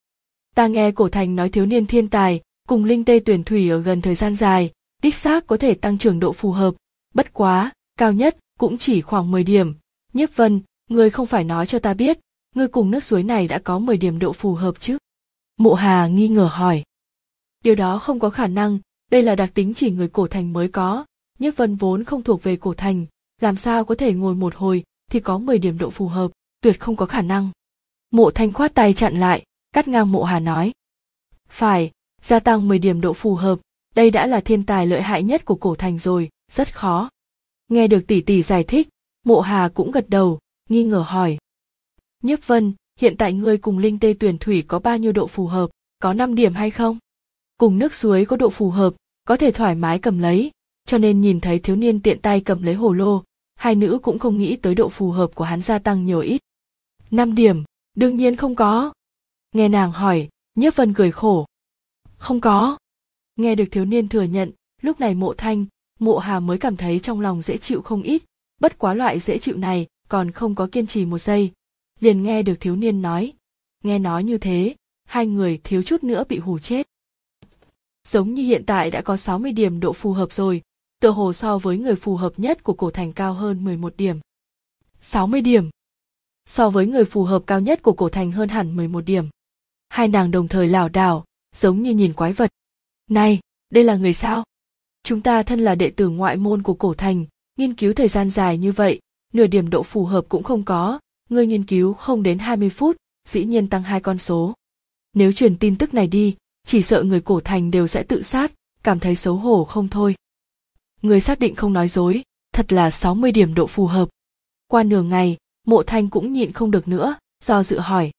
Speaker 1: Ta nghe Cổ Thành nói thiếu niên thiên tài, cùng linh tê tuyển thủy ở gần thời gian dài, đích xác có thể tăng trưởng độ phù hợp, bất quá, cao nhất cũng chỉ khoảng mười điểm. Nhiếp Vân, ngươi không phải nói cho ta biết, ngươi cùng nước suối này đã có mười điểm độ phù hợp chứ? Mộ Hà nghi ngờ hỏi. Điều đó không có khả năng, đây là đặc tính chỉ người Cổ Thành mới có, Nhiếp Vân vốn không thuộc về Cổ Thành, làm sao có thể ngồi một hồi thì có mười điểm độ phù hợp, tuyệt không có khả năng. Mộ Thanh khoát tay chặn lại, cắt ngang Mộ Hà nói. Phải, gia tăng mười điểm độ phù hợp, đây đã là thiên tài lợi hại nhất của Cổ Thành rồi, rất khó. Nghe được tỷ tỷ giải thích, Mộ Hà cũng gật đầu, nghi ngờ hỏi. Nhiếp Vân, hiện tại ngươi cùng linh tê tuyển thủy có bao nhiêu độ phù hợp, có năm điểm hay không? Cùng nước suối có độ phù hợp, có thể thoải mái cầm lấy, cho nên nhìn thấy thiếu niên tiện tay cầm lấy hồ lô, hai nữ cũng không nghĩ tới độ phù hợp của hắn gia tăng nhiều ít. Năm điểm, đương nhiên không có. Nghe nàng hỏi, Nhiếp Vân cười khổ. Không có. Nghe được thiếu niên thừa nhận, lúc này Mộ Thanh, Mộ Hà mới cảm thấy trong lòng dễ chịu không ít, bất quá loại dễ chịu này còn không có kiên trì một giây, liền nghe được thiếu niên nói. Nghe nói như thế, hai người thiếu chút nữa bị hù chết. Giống như hiện tại đã có sáu mươi điểm độ phù hợp rồi, tựa hồ so với người phù hợp nhất của Cổ Thành cao hơn mười một điểm. sáu mươi điểm. So với người phù hợp cao nhất của Cổ Thành hơn hẳn mười một điểm. Hai nàng đồng thời lảo đảo, giống như nhìn quái vật. Này, đây là người sao? Chúng ta thân là đệ tử ngoại môn của Cổ Thành, nghiên cứu thời gian dài như vậy, nửa điểm độ phù hợp cũng không có, ngươi nghiên cứu không đến hai mươi phút, dĩ nhiên tăng hai con số. Nếu truyền tin tức này đi, chỉ sợ người Cổ Thành đều sẽ tự sát, cảm thấy xấu hổ không thôi. Ngươi xác định không nói dối, thật là sáu mươi điểm độ phù hợp. Qua nửa ngày, Mộ Thanh cũng nhịn không được nữa, do dự hỏi.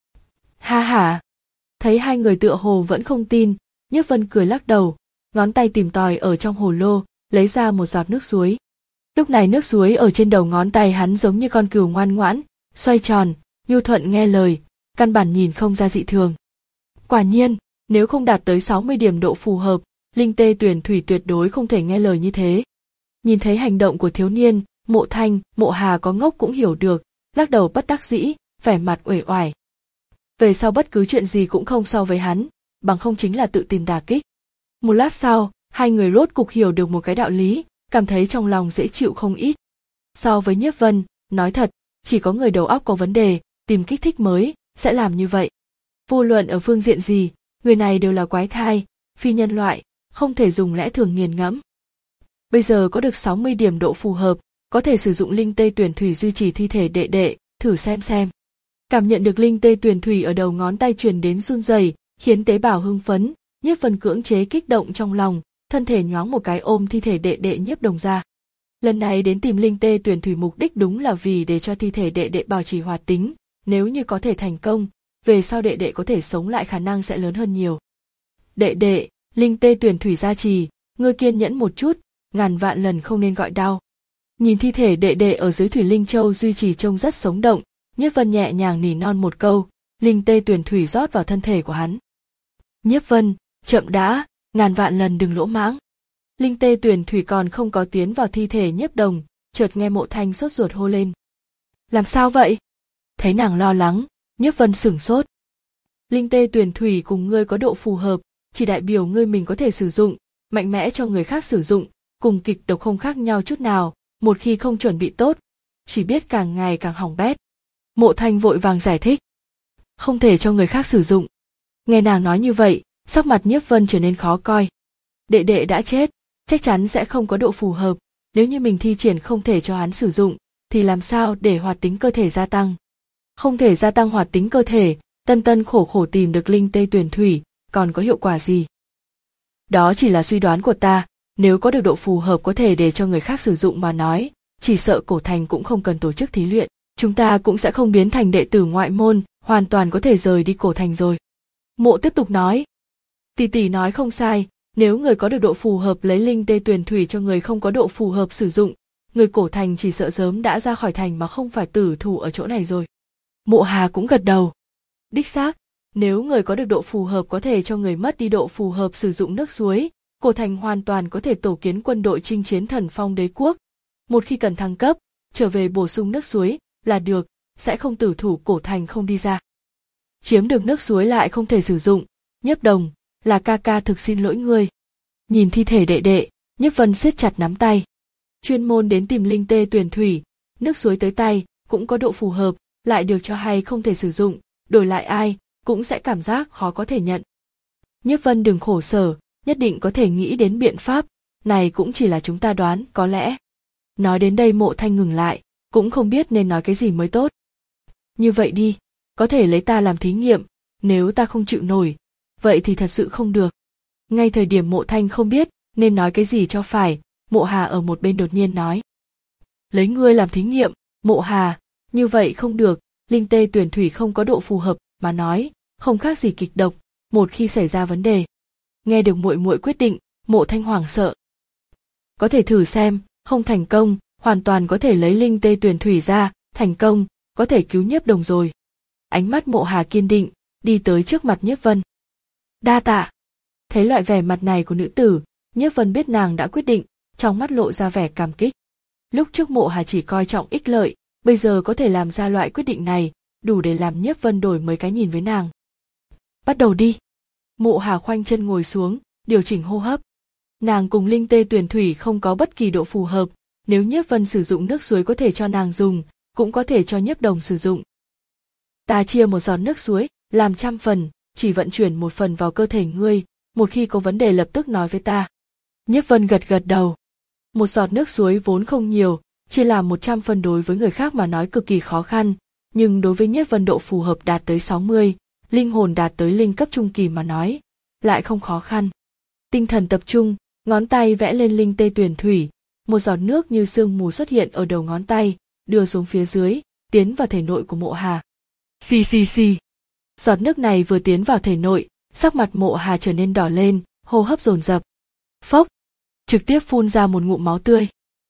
Speaker 1: Ha ha. Thấy hai người tựa hồ vẫn không tin, Nhiếp Vân cười lắc đầu, ngón tay tìm tòi ở trong hồ lô, lấy ra một giọt nước suối. Lúc này nước suối ở trên đầu ngón tay hắn giống như con cừu ngoan ngoãn, xoay tròn, nhu thuận nghe lời, căn bản nhìn không ra dị thường. Quả nhiên, nếu không đạt tới sáu mươi điểm độ phù hợp, linh tê tuyển thủy tuyệt đối không thể nghe lời như thế. Nhìn thấy hành động của thiếu niên, Mộ Thanh, Mộ Hà có ngốc cũng hiểu được, lắc đầu bất đắc dĩ, vẻ mặt uể oải. Về sau bất cứ chuyện gì cũng không so với hắn, bằng không chính là tự tìm đả kích. Một lát sau, hai người rốt cục hiểu được một cái đạo lý, cảm thấy trong lòng dễ chịu không ít. So với Nhiếp Vân, nói thật, chỉ có người đầu óc có vấn đề, tìm kích thích mới, sẽ làm như vậy. Vô luận ở phương diện gì, người này đều là quái thai, phi nhân loại, không thể dùng lẽ thường nghiền ngẫm. Bây giờ có được sáu mươi điểm độ phù hợp, có thể sử dụng linh tê tuyển thủy duy trì thi thể đệ đệ, thử xem xem. Cảm nhận được linh tê tuyển thủy ở đầu ngón tay truyền đến run rẩy, khiến tế bào hưng phấn, Nhiếp Vân cưỡng chế kích động trong lòng, thân thể nhoáng một cái ôm thi thể đệ đệ Nhiếp Đồng ra. Lần này đến tìm linh tê tuyển thủy mục đích đúng là vì để cho thi thể đệ đệ bảo trì hoạt tính, nếu như có thể thành công, về sau đệ đệ có thể sống lại khả năng sẽ lớn hơn nhiều. Đệ đệ, linh tê tuyển thủy gia trì, ngươi kiên nhẫn một chút, ngàn vạn lần không nên gọi đau. Nhìn thi thể đệ đệ ở dưới thủy linh châu duy trì trông rất sống động, Nhiếp Vân nhẹ nhàng nỉ non một câu, linh tê tuyển thủy rót vào thân thể của hắn. Nhiếp Vân, chậm đã, ngàn vạn lần đừng lỗ mãng. Linh tê tuyển thủy còn không có tiến vào thi thể Nhiếp Đồng, chợt nghe Mộ Thanh sốt ruột hô lên. Làm sao vậy? Thấy nàng lo lắng, Nhiếp Vân sửng sốt. Linh tê tuyển thủy cùng ngươi có độ phù hợp, chỉ đại biểu ngươi mình có thể sử dụng, mạnh mẽ cho người khác sử dụng, cùng kịch độc không khác nhau chút nào, một khi không chuẩn bị tốt, chỉ biết càng ngày càng hỏng bét. Mộ Thanh vội vàng giải thích. Không thể cho người khác sử dụng. Nghe nàng nói như vậy, sắc mặt Nhiếp Vân trở nên khó coi. Đệ đệ đã chết, chắc chắn sẽ không có độ phù hợp, nếu như mình thi triển không thể cho hắn sử dụng, thì làm sao để hoạt tính cơ thể gia tăng. Không thể gia tăng hoạt tính cơ thể, tân tân khổ khổ tìm được linh tê tuyển thủy, còn có hiệu quả gì? Đó chỉ là suy đoán của ta, nếu có được độ phù hợp có thể để cho người khác sử dụng mà nói, chỉ sợ cổ thành cũng không cần tổ chức thí luyện, chúng ta cũng sẽ không biến thành đệ tử ngoại môn, hoàn toàn có thể rời đi cổ thành rồi. Mộ tiếp tục nói, tỷ tỷ nói không sai, nếu người có được độ phù hợp lấy linh tê tuyền thủy cho người không có độ phù hợp sử dụng, người cổ thành chỉ sợ sớm đã ra khỏi thành mà không phải tử thủ ở chỗ này rồi. Mộ Hà cũng gật đầu. Đích xác, nếu người có được độ phù hợp có thể cho người mất đi độ phù hợp sử dụng nước suối, cổ thành hoàn toàn có thể tổ kiến quân đội chinh chiến Thần Phong Đế quốc. Một khi cần thăng cấp, trở về bổ sung nước suối là được, sẽ không tử thủ cổ thành không đi ra. Chiếm được nước suối lại không thể sử dụng, Nhiếp Đồng, là ca ca thực xin lỗi ngươi. Nhìn thi thể đệ đệ, Nhiếp Vân siết chặt nắm tay. Chuyên môn đến tìm linh tê tuyền thủy, nước suối tới tay, cũng có độ phù hợp, lại được cho hay không thể sử dụng, đổi lại ai, cũng sẽ cảm giác khó có thể nhận. Nhiếp Vân đừng khổ sở, nhất định có thể nghĩ đến biện pháp, này cũng chỉ là chúng ta đoán, có lẽ. Nói đến đây Mộ Thanh ngừng lại, cũng không biết nên nói cái gì mới tốt. Như vậy đi, có thể lấy ta làm thí nghiệm, nếu ta không chịu nổi, vậy thì thật sự không được. Ngay thời điểm Mộ Thanh không biết nên nói cái gì cho phải, Mộ Hà ở một bên đột nhiên nói. Lấy ngươi làm thí nghiệm, Mộ Hà, như vậy không được, linh tê tuyển thủy không có độ phù hợp mà nói, không khác gì kịch độc, một khi xảy ra vấn đề. Nghe được muội muội quyết định, Mộ Thanh hoảng sợ. Có thể thử xem, không thành công, hoàn toàn có thể lấy linh tê tuyển thủy ra, thành công, có thể cứu Nhiếp Đồng rồi. Ánh mắt Mộ Hà kiên định, đi tới trước mặt Nhiếp Vân. Đa tạ. Thấy loại vẻ mặt này của nữ tử, Nhiếp Vân biết nàng đã quyết định, trong mắt lộ ra vẻ cảm kích. Lúc trước Mộ Hà chỉ coi trọng ích lợi, bây giờ có thể làm ra loại quyết định này, đủ để làm Nhiếp Vân đổi mới cái nhìn với nàng. Bắt đầu đi. Mộ Hà khoanh chân ngồi xuống, điều chỉnh hô hấp. Nàng cùng linh tê tuyển thủy không có bất kỳ độ phù hợp, nếu Nhiếp Vân sử dụng nước suối có thể cho nàng dùng, cũng có thể cho Nhiếp Đồng sử dụng. Ta chia một giọt nước suối, làm trăm phần, chỉ vận chuyển một phần vào cơ thể ngươi, một khi có vấn đề lập tức nói với ta. Nhiếp Vân gật gật đầu. Một giọt nước suối vốn không nhiều, chia làm một trăm phần đối với người khác mà nói cực kỳ khó khăn, nhưng đối với Nhiếp Vân độ phù hợp đạt tới sáu mươi, linh hồn đạt tới linh cấp trung kỳ mà nói, lại không khó khăn. Tinh thần tập trung, ngón tay vẽ lên linh tê tuyển thủy, một giọt nước như sương mù xuất hiện ở đầu ngón tay, đưa xuống phía dưới, tiến vào thể nội của Mộ Hà. Xì xì xì. Giọt nước này vừa tiến vào thể nội, sắc mặt Mộ Hà trở nên đỏ lên, hô hấp dồn dập. Phốc, trực tiếp phun ra một ngụm máu tươi.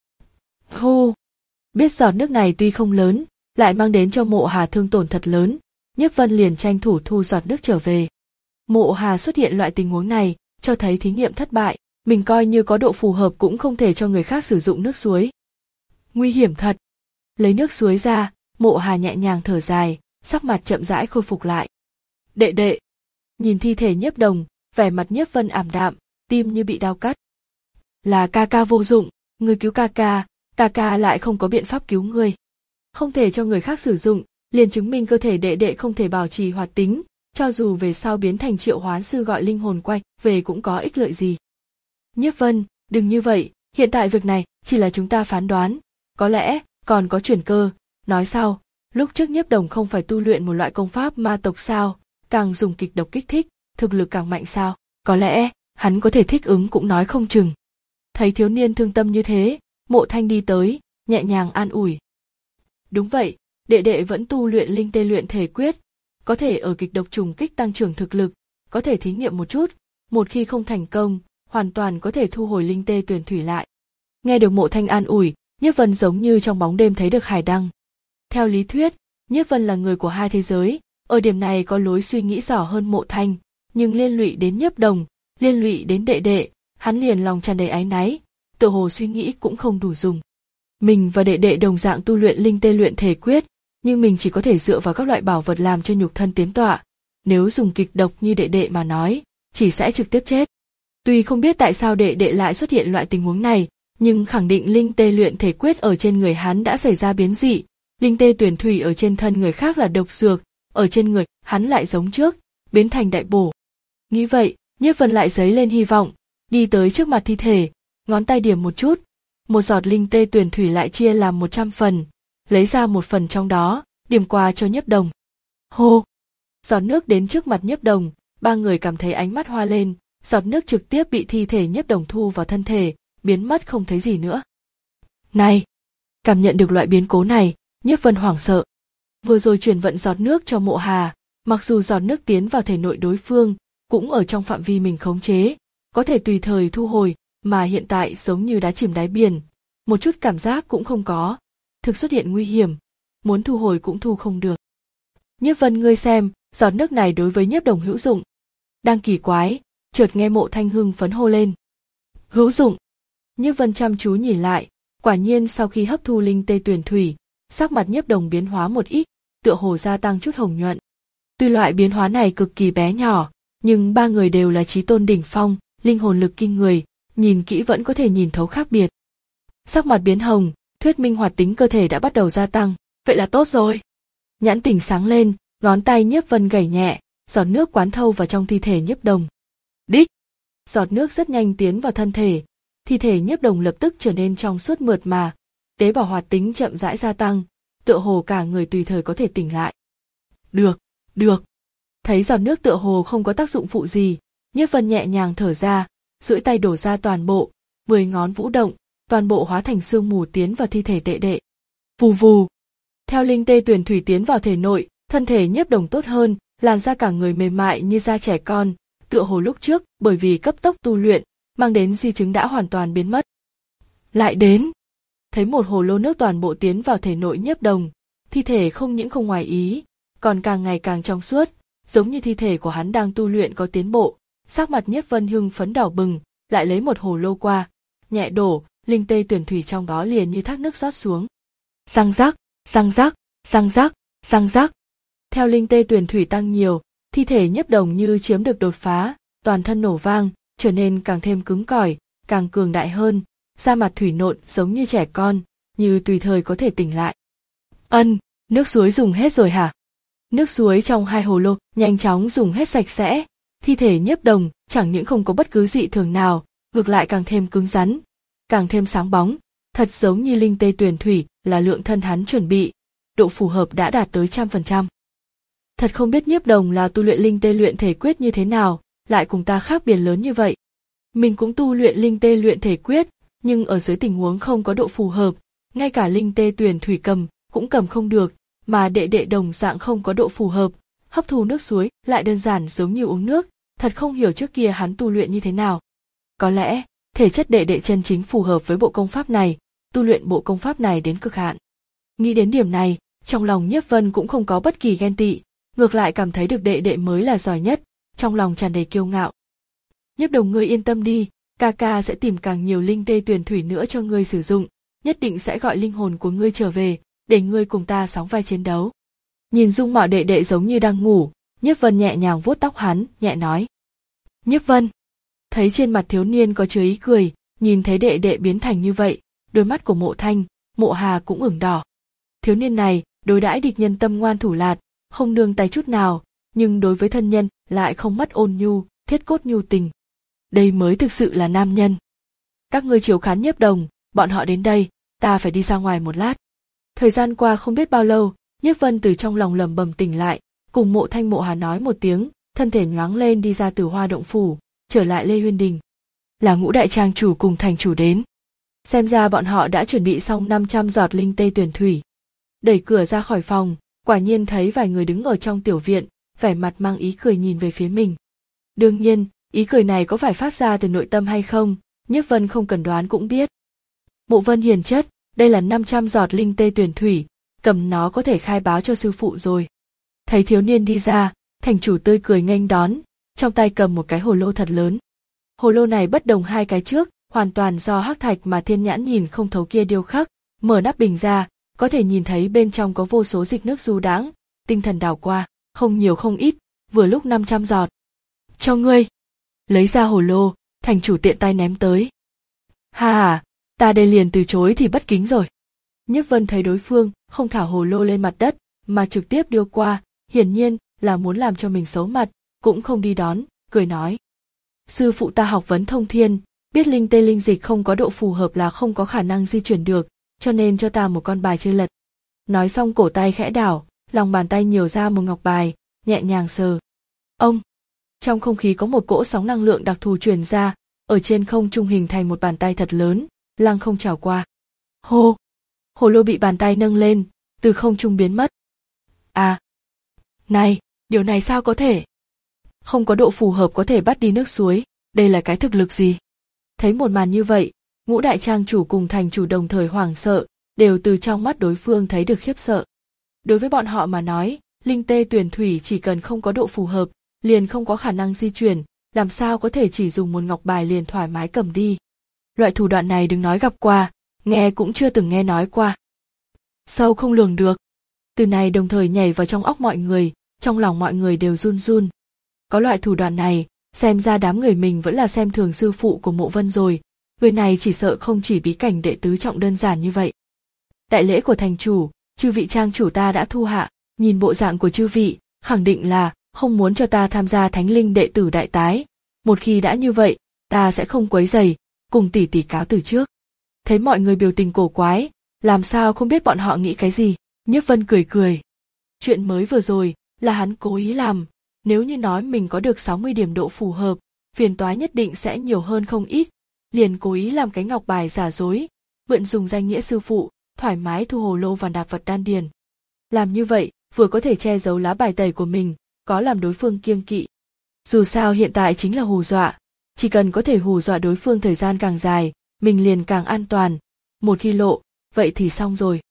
Speaker 1: Hô. Biết giọt nước này tuy không lớn, lại mang đến cho Mộ Hà thương tổn thật lớn, Nhiếp Vân liền tranh thủ thu giọt nước trở về. Mộ Hà xuất hiện loại tình huống này, cho thấy thí nghiệm thất bại, mình coi như có độ phù hợp cũng không thể cho người khác sử dụng nước suối. Nguy hiểm thật. Lấy nước suối ra, Mộ Hà nhẹ nhàng thở dài, sắc mặt chậm rãi khôi phục lại. Đệ đệ. Nhìn thi thể Nhiếp Đồng, vẻ mặt Nhiếp Vân ảm đạm, tim như bị đau cắt. Là ca ca vô dụng, ngươi cứu ca ca, ca ca lại không có biện pháp cứu ngươi. Không thể cho người khác sử dụng, liền chứng minh cơ thể đệ đệ không thể bảo trì hoạt tính, cho dù về sau biến thành triệu hoán sư gọi linh hồn quay về cũng có ích lợi gì. Nhiếp Vân, đừng như vậy, hiện tại việc này chỉ là chúng ta phán đoán, có lẽ còn có chuyển cơ. Nói sau, lúc trước Nhiếp Đồng không phải tu luyện một loại công pháp ma tộc sao, càng dùng kịch độc kích thích, thực lực càng mạnh sao, có lẽ hắn có thể thích ứng cũng nói không chừng. Thấy thiếu niên thương tâm như thế, Mộ Thanh đi tới, nhẹ nhàng an ủi. Đúng vậy, đệ đệ vẫn tu luyện linh tê luyện thể quyết, có thể ở kịch độc trùng kích tăng trưởng thực lực, có thể thí nghiệm một chút, một khi không thành công, hoàn toàn có thể thu hồi linh tê tuyển thủy lại. Nghe được Mộ Thanh an ủi, Nhiếp Vân giống như trong bóng đêm thấy được hải đăng. Theo lý thuyết, Nhiếp Vân là người của hai thế giới, ở điểm này có lối suy nghĩ rõ hơn Mộ Thanh, nhưng liên lụy đến Nhiếp Đồng, liên lụy đến đệ đệ, hắn liền lòng tràn đầy áy náy, tựa hồ suy nghĩ cũng không đủ dùng. Mình và đệ đệ đồng dạng tu luyện linh tê luyện thể quyết, nhưng mình chỉ có thể dựa vào các loại bảo vật làm cho nhục thân tiến tọa, nếu dùng kịch độc như đệ đệ mà nói, chỉ sẽ trực tiếp chết. Tuy không biết tại sao đệ đệ lại xuất hiện loại tình huống này, nhưng khẳng định linh tê luyện thể quyết ở trên người hắn đã xảy ra biến dị, linh tê tuyển thủy ở trên thân người khác là độc dược, ở trên người hắn lại giống trước, biến thành đại bổ. Nghĩ vậy, Nhiếp Vân lại dấy lên hy vọng, đi tới trước mặt thi thể, ngón tay điểm một chút, một giọt linh tê tuyển thủy lại chia làm một trăm phần, lấy ra một phần trong đó, điểm qua cho Nhiếp Đồng. Hô! Giọt nước đến trước mặt Nhiếp Đồng, ba người cảm thấy ánh mắt hoa lên, giọt nước trực tiếp bị thi thể Nhiếp Đồng thu vào thân thể, biến mất không thấy gì nữa. Này! Cảm nhận được loại biến cố này, Nhiếp Vân hoảng sợ. Vừa rồi truyền vận giọt nước cho Mộ Hà, mặc dù giọt nước tiến vào thể nội đối phương, cũng ở trong phạm vi mình khống chế, có thể tùy thời thu hồi, mà hiện tại giống như đá chìm đáy biển, một chút cảm giác cũng không có, thực xuất hiện nguy hiểm, muốn thu hồi cũng thu không được. Nhiếp Vân ngươi xem, giọt nước này đối với Nhiếp Đồng hữu dụng. Đang kỳ quái, chợt nghe Mộ Thanh hưng phấn hô lên. Hữu dụng. Nhiếp Vân chăm chú nhìn lại, quả nhiên sau khi hấp thu linh tê tuyển thủy, sắc mặt Nhiếp Đồng biến hóa một ít, tựa hồ gia tăng chút hồng nhuận. Tuy loại biến hóa này cực kỳ bé nhỏ, nhưng ba người đều là chí tôn đỉnh phong, linh hồn lực kinh người, nhìn kỹ vẫn có thể nhìn thấu khác biệt. Sắc mặt biến hồng, thuyết minh hoạt tính cơ thể đã bắt đầu gia tăng, vậy là tốt rồi. Nhãn tỉnh sáng lên, ngón tay Nhiếp Vân gảy nhẹ, giọt nước quán thâu vào trong thi thể Nhiếp Đồng. Đích! Giọt nước rất nhanh tiến vào thân thể, thi thể Nhiếp Đồng lập tức trở nên trong suốt mượt mà, tế bào hoạt tính chậm rãi gia tăng, tựa hồ cả người tùy thời có thể tỉnh lại. Được, được. Thấy giọt nước tựa hồ không có tác dụng phụ gì, Nhiếp Vân nhẹ nhàng thở ra, duỗi tay đổ ra toàn bộ, mười ngón vũ động, toàn bộ hóa thành sương mù tiến vào thi thể đệ đệ. Vù vù. Theo linh tê tuyển thủy tiến vào thể nội, thân thể Nhiếp Đồng tốt hơn, làn da cả người mềm mại như da trẻ con, tựa hồ lúc trước bởi vì cấp tốc tu luyện, mang đến di chứng đã hoàn toàn biến mất. Lại đến. Thấy một hồ lô nước toàn bộ tiến vào thể nội Nhiếp Đồng, thi thể không những không ngoài ý, còn càng ngày càng trong suốt, giống như thi thể của hắn đang tu luyện có tiến bộ. Sắc mặt Nhiếp Vân hưng phấn đỏ bừng, lại lấy một hồ lô qua, nhẹ đổ, linh tê tuyển thủy trong đó liền như thác nước rót xuống. Răng rắc, răng rắc, răng rắc, răng rắc. Theo linh tê tuyển thủy tăng nhiều, thi thể Nhiếp Đồng như chiếm được đột phá, toàn thân nổ vang, trở nên càng thêm cứng cỏi, càng cường đại hơn, da mặt thủy nộn giống như trẻ con, như tùy thời có thể tỉnh lại. Ân, nước suối dùng hết rồi hả? Nước suối trong hai hồ lô nhanh chóng dùng hết sạch sẽ, thi thể Nhiếp Đồng chẳng những không có bất cứ dị thường nào, ngược lại càng thêm cứng rắn, càng thêm sáng bóng, thật giống như linh tê tuyển thủy là lượng thân hắn chuẩn bị, độ phù hợp đã đạt tới trăm phần trăm. Thật không biết Nhiếp Đồng là tu luyện linh tê luyện thể quyết như thế nào, lại cùng ta khác biệt lớn như vậy. Mình cũng tu luyện linh tê luyện thể quyết, nhưng ở dưới tình huống không có độ phù hợp, ngay cả linh tê tuyển thủy cầm cũng cầm không được, mà đệ đệ đồng dạng không có độ phù hợp, hấp thu nước suối lại đơn giản giống như uống nước, thật không hiểu trước kia hắn tu luyện như thế nào. Có lẽ, thể chất đệ đệ chân chính phù hợp với bộ công pháp này, tu luyện bộ công pháp này đến cực hạn. Nghĩ đến điểm này, trong lòng Nhiếp Vân cũng không có bất kỳ ghen tị, ngược lại cảm thấy được đệ đệ mới là giỏi nhất, trong lòng tràn đầy kiêu ngạo. Nhiếp Đồng ngươi yên tâm đi, ca ca sẽ tìm càng nhiều linh tê tuyển thủy nữa cho ngươi sử dụng, nhất định sẽ gọi linh hồn của ngươi trở về, để ngươi cùng ta sóng vai chiến đấu. Nhìn dung mạo đệ đệ giống như đang ngủ, Nhiếp Vân nhẹ nhàng vuốt tóc hắn, nhẹ nói. Nhiếp Vân. Thấy trên mặt thiếu niên có chứa ý cười, nhìn thấy đệ đệ biến thành như vậy, đôi mắt của Mộ Thanh, Mộ Hà cũng ửng đỏ. Thiếu niên này, đối đãi địch nhân tâm ngoan thủ lạt, không nương tay chút nào, nhưng đối với thân nhân lại không mất ôn nhu, thiết cốt nhu tình. Đây mới thực sự là nam nhân. Các ngươi chiếu khán Nhiếp Đồng, bọn họ đến đây, ta phải đi ra ngoài một lát. Thời gian qua không biết bao lâu, Nhiếp Vân từ trong lòng lẩm bẩm tỉnh lại, cùng Mộ Thanh Mộ Hà nói một tiếng, thân thể nhoáng lên đi ra từ Hoa Động phủ, trở lại Lê Huyên Đình. Là Ngũ đại trang chủ cùng thành chủ đến. Xem ra bọn họ đã chuẩn bị xong năm trăm giọt linh tê tuyển thủy. Đẩy cửa ra khỏi phòng, quả nhiên thấy vài người đứng ở trong tiểu viện, vẻ mặt mang ý cười nhìn về phía mình. Đương nhiên, ý cười này có phải phát ra từ nội tâm hay không, Nhiếp Vân không cần đoán cũng biết. Mộ Vân hiền chất, đây là năm trăm giọt linh tê tuyển thủy, cầm nó có thể khai báo cho sư phụ rồi. Thấy thiếu niên đi ra, thành chủ tươi cười nghênh đón, trong tay cầm một cái hồ lô thật lớn. Hồ lô này bất đồng hai cái trước, hoàn toàn do hắc thạch mà thiên nhãn nhìn không thấu kia điêu khắc, mở nắp bình ra, có thể nhìn thấy bên trong có vô số dịch nước du đãng, tinh thần đảo qua, không nhiều không ít, vừa lúc năm trăm giọt. Cho ngươi. Lấy ra hồ lô, thành chủ tiện tay ném tới. Ha ha, ta đây liền từ chối thì bất kính rồi. Nhiếp Vân thấy đối phương không thả hồ lô lên mặt đất, mà trực tiếp đưa qua, hiển nhiên là muốn làm cho mình xấu mặt, cũng không đi đón, cười nói. Sư phụ ta học vấn thông thiên, biết linh tê linh dịch không có độ phù hợp là không có khả năng di chuyển được, cho nên cho ta một con bài chơi lật. Nói xong cổ tay khẽ đảo, lòng bàn tay nhiều ra một ngọc bài, nhẹ nhàng sờ. Ông! Trong không khí có một cỗ sóng năng lượng đặc thù truyền ra, ở trên không trung hình thành một bàn tay thật lớn, lăng không trào qua. Hô! Hồ lô bị bàn tay nâng lên, từ không trung biến mất. À! Này, điều này sao có thể? Không có độ phù hợp có thể bắt đi nước suối, đây là cái thực lực gì? Thấy một màn như vậy, Ngũ đại trang chủ cùng thành chủ đồng thời hoảng sợ, đều từ trong mắt đối phương thấy được khiếp sợ. Đối với bọn họ mà nói, linh tê tuyển thủy chỉ cần không có độ phù hợp, liền không có khả năng di chuyển, làm sao có thể chỉ dùng một ngọc bài liền thoải mái cầm đi. Loại thủ đoạn này đừng nói gặp qua, nghe cũng chưa từng nghe nói qua. Sâu không lường được. Từ này đồng thời nhảy vào trong óc mọi người, trong lòng mọi người đều run run. Có loại thủ đoạn này, xem ra đám người mình vẫn là xem thường sư phụ của Mộ Vân rồi, người này chỉ sợ không chỉ bí cảnh đệ tứ trọng đơn giản như vậy. Đại lễ của thành chủ, chư vị trang chủ ta đã thu hạ, nhìn bộ dạng của chư vị, khẳng định là không muốn cho ta tham gia thánh linh đệ tử đại tái. Một khi đã như vậy, ta sẽ không quấy rầy, cùng tỷ tỷ cáo từ trước. Thấy mọi người biểu tình cổ quái, làm sao không biết bọn họ nghĩ cái gì, Nhiếp Vân cười cười. Chuyện mới vừa rồi là hắn cố ý làm, nếu như nói mình có được sáu mươi điểm độ phù hợp, phiền toái nhất định sẽ nhiều hơn không ít, liền cố ý làm cái ngọc bài giả dối, mượn dùng danh nghĩa sư phụ, thoải mái thu hồ lô và nạp vật đan điền. Làm như vậy, vừa có thể che giấu lá bài tẩy của mình, có làm đối phương kiêng kỵ. Dù sao hiện tại chính là hù dọa, chỉ cần có thể hù dọa đối phương thời gian càng dài, mình liền càng an toàn, một khi lộ, vậy thì xong rồi.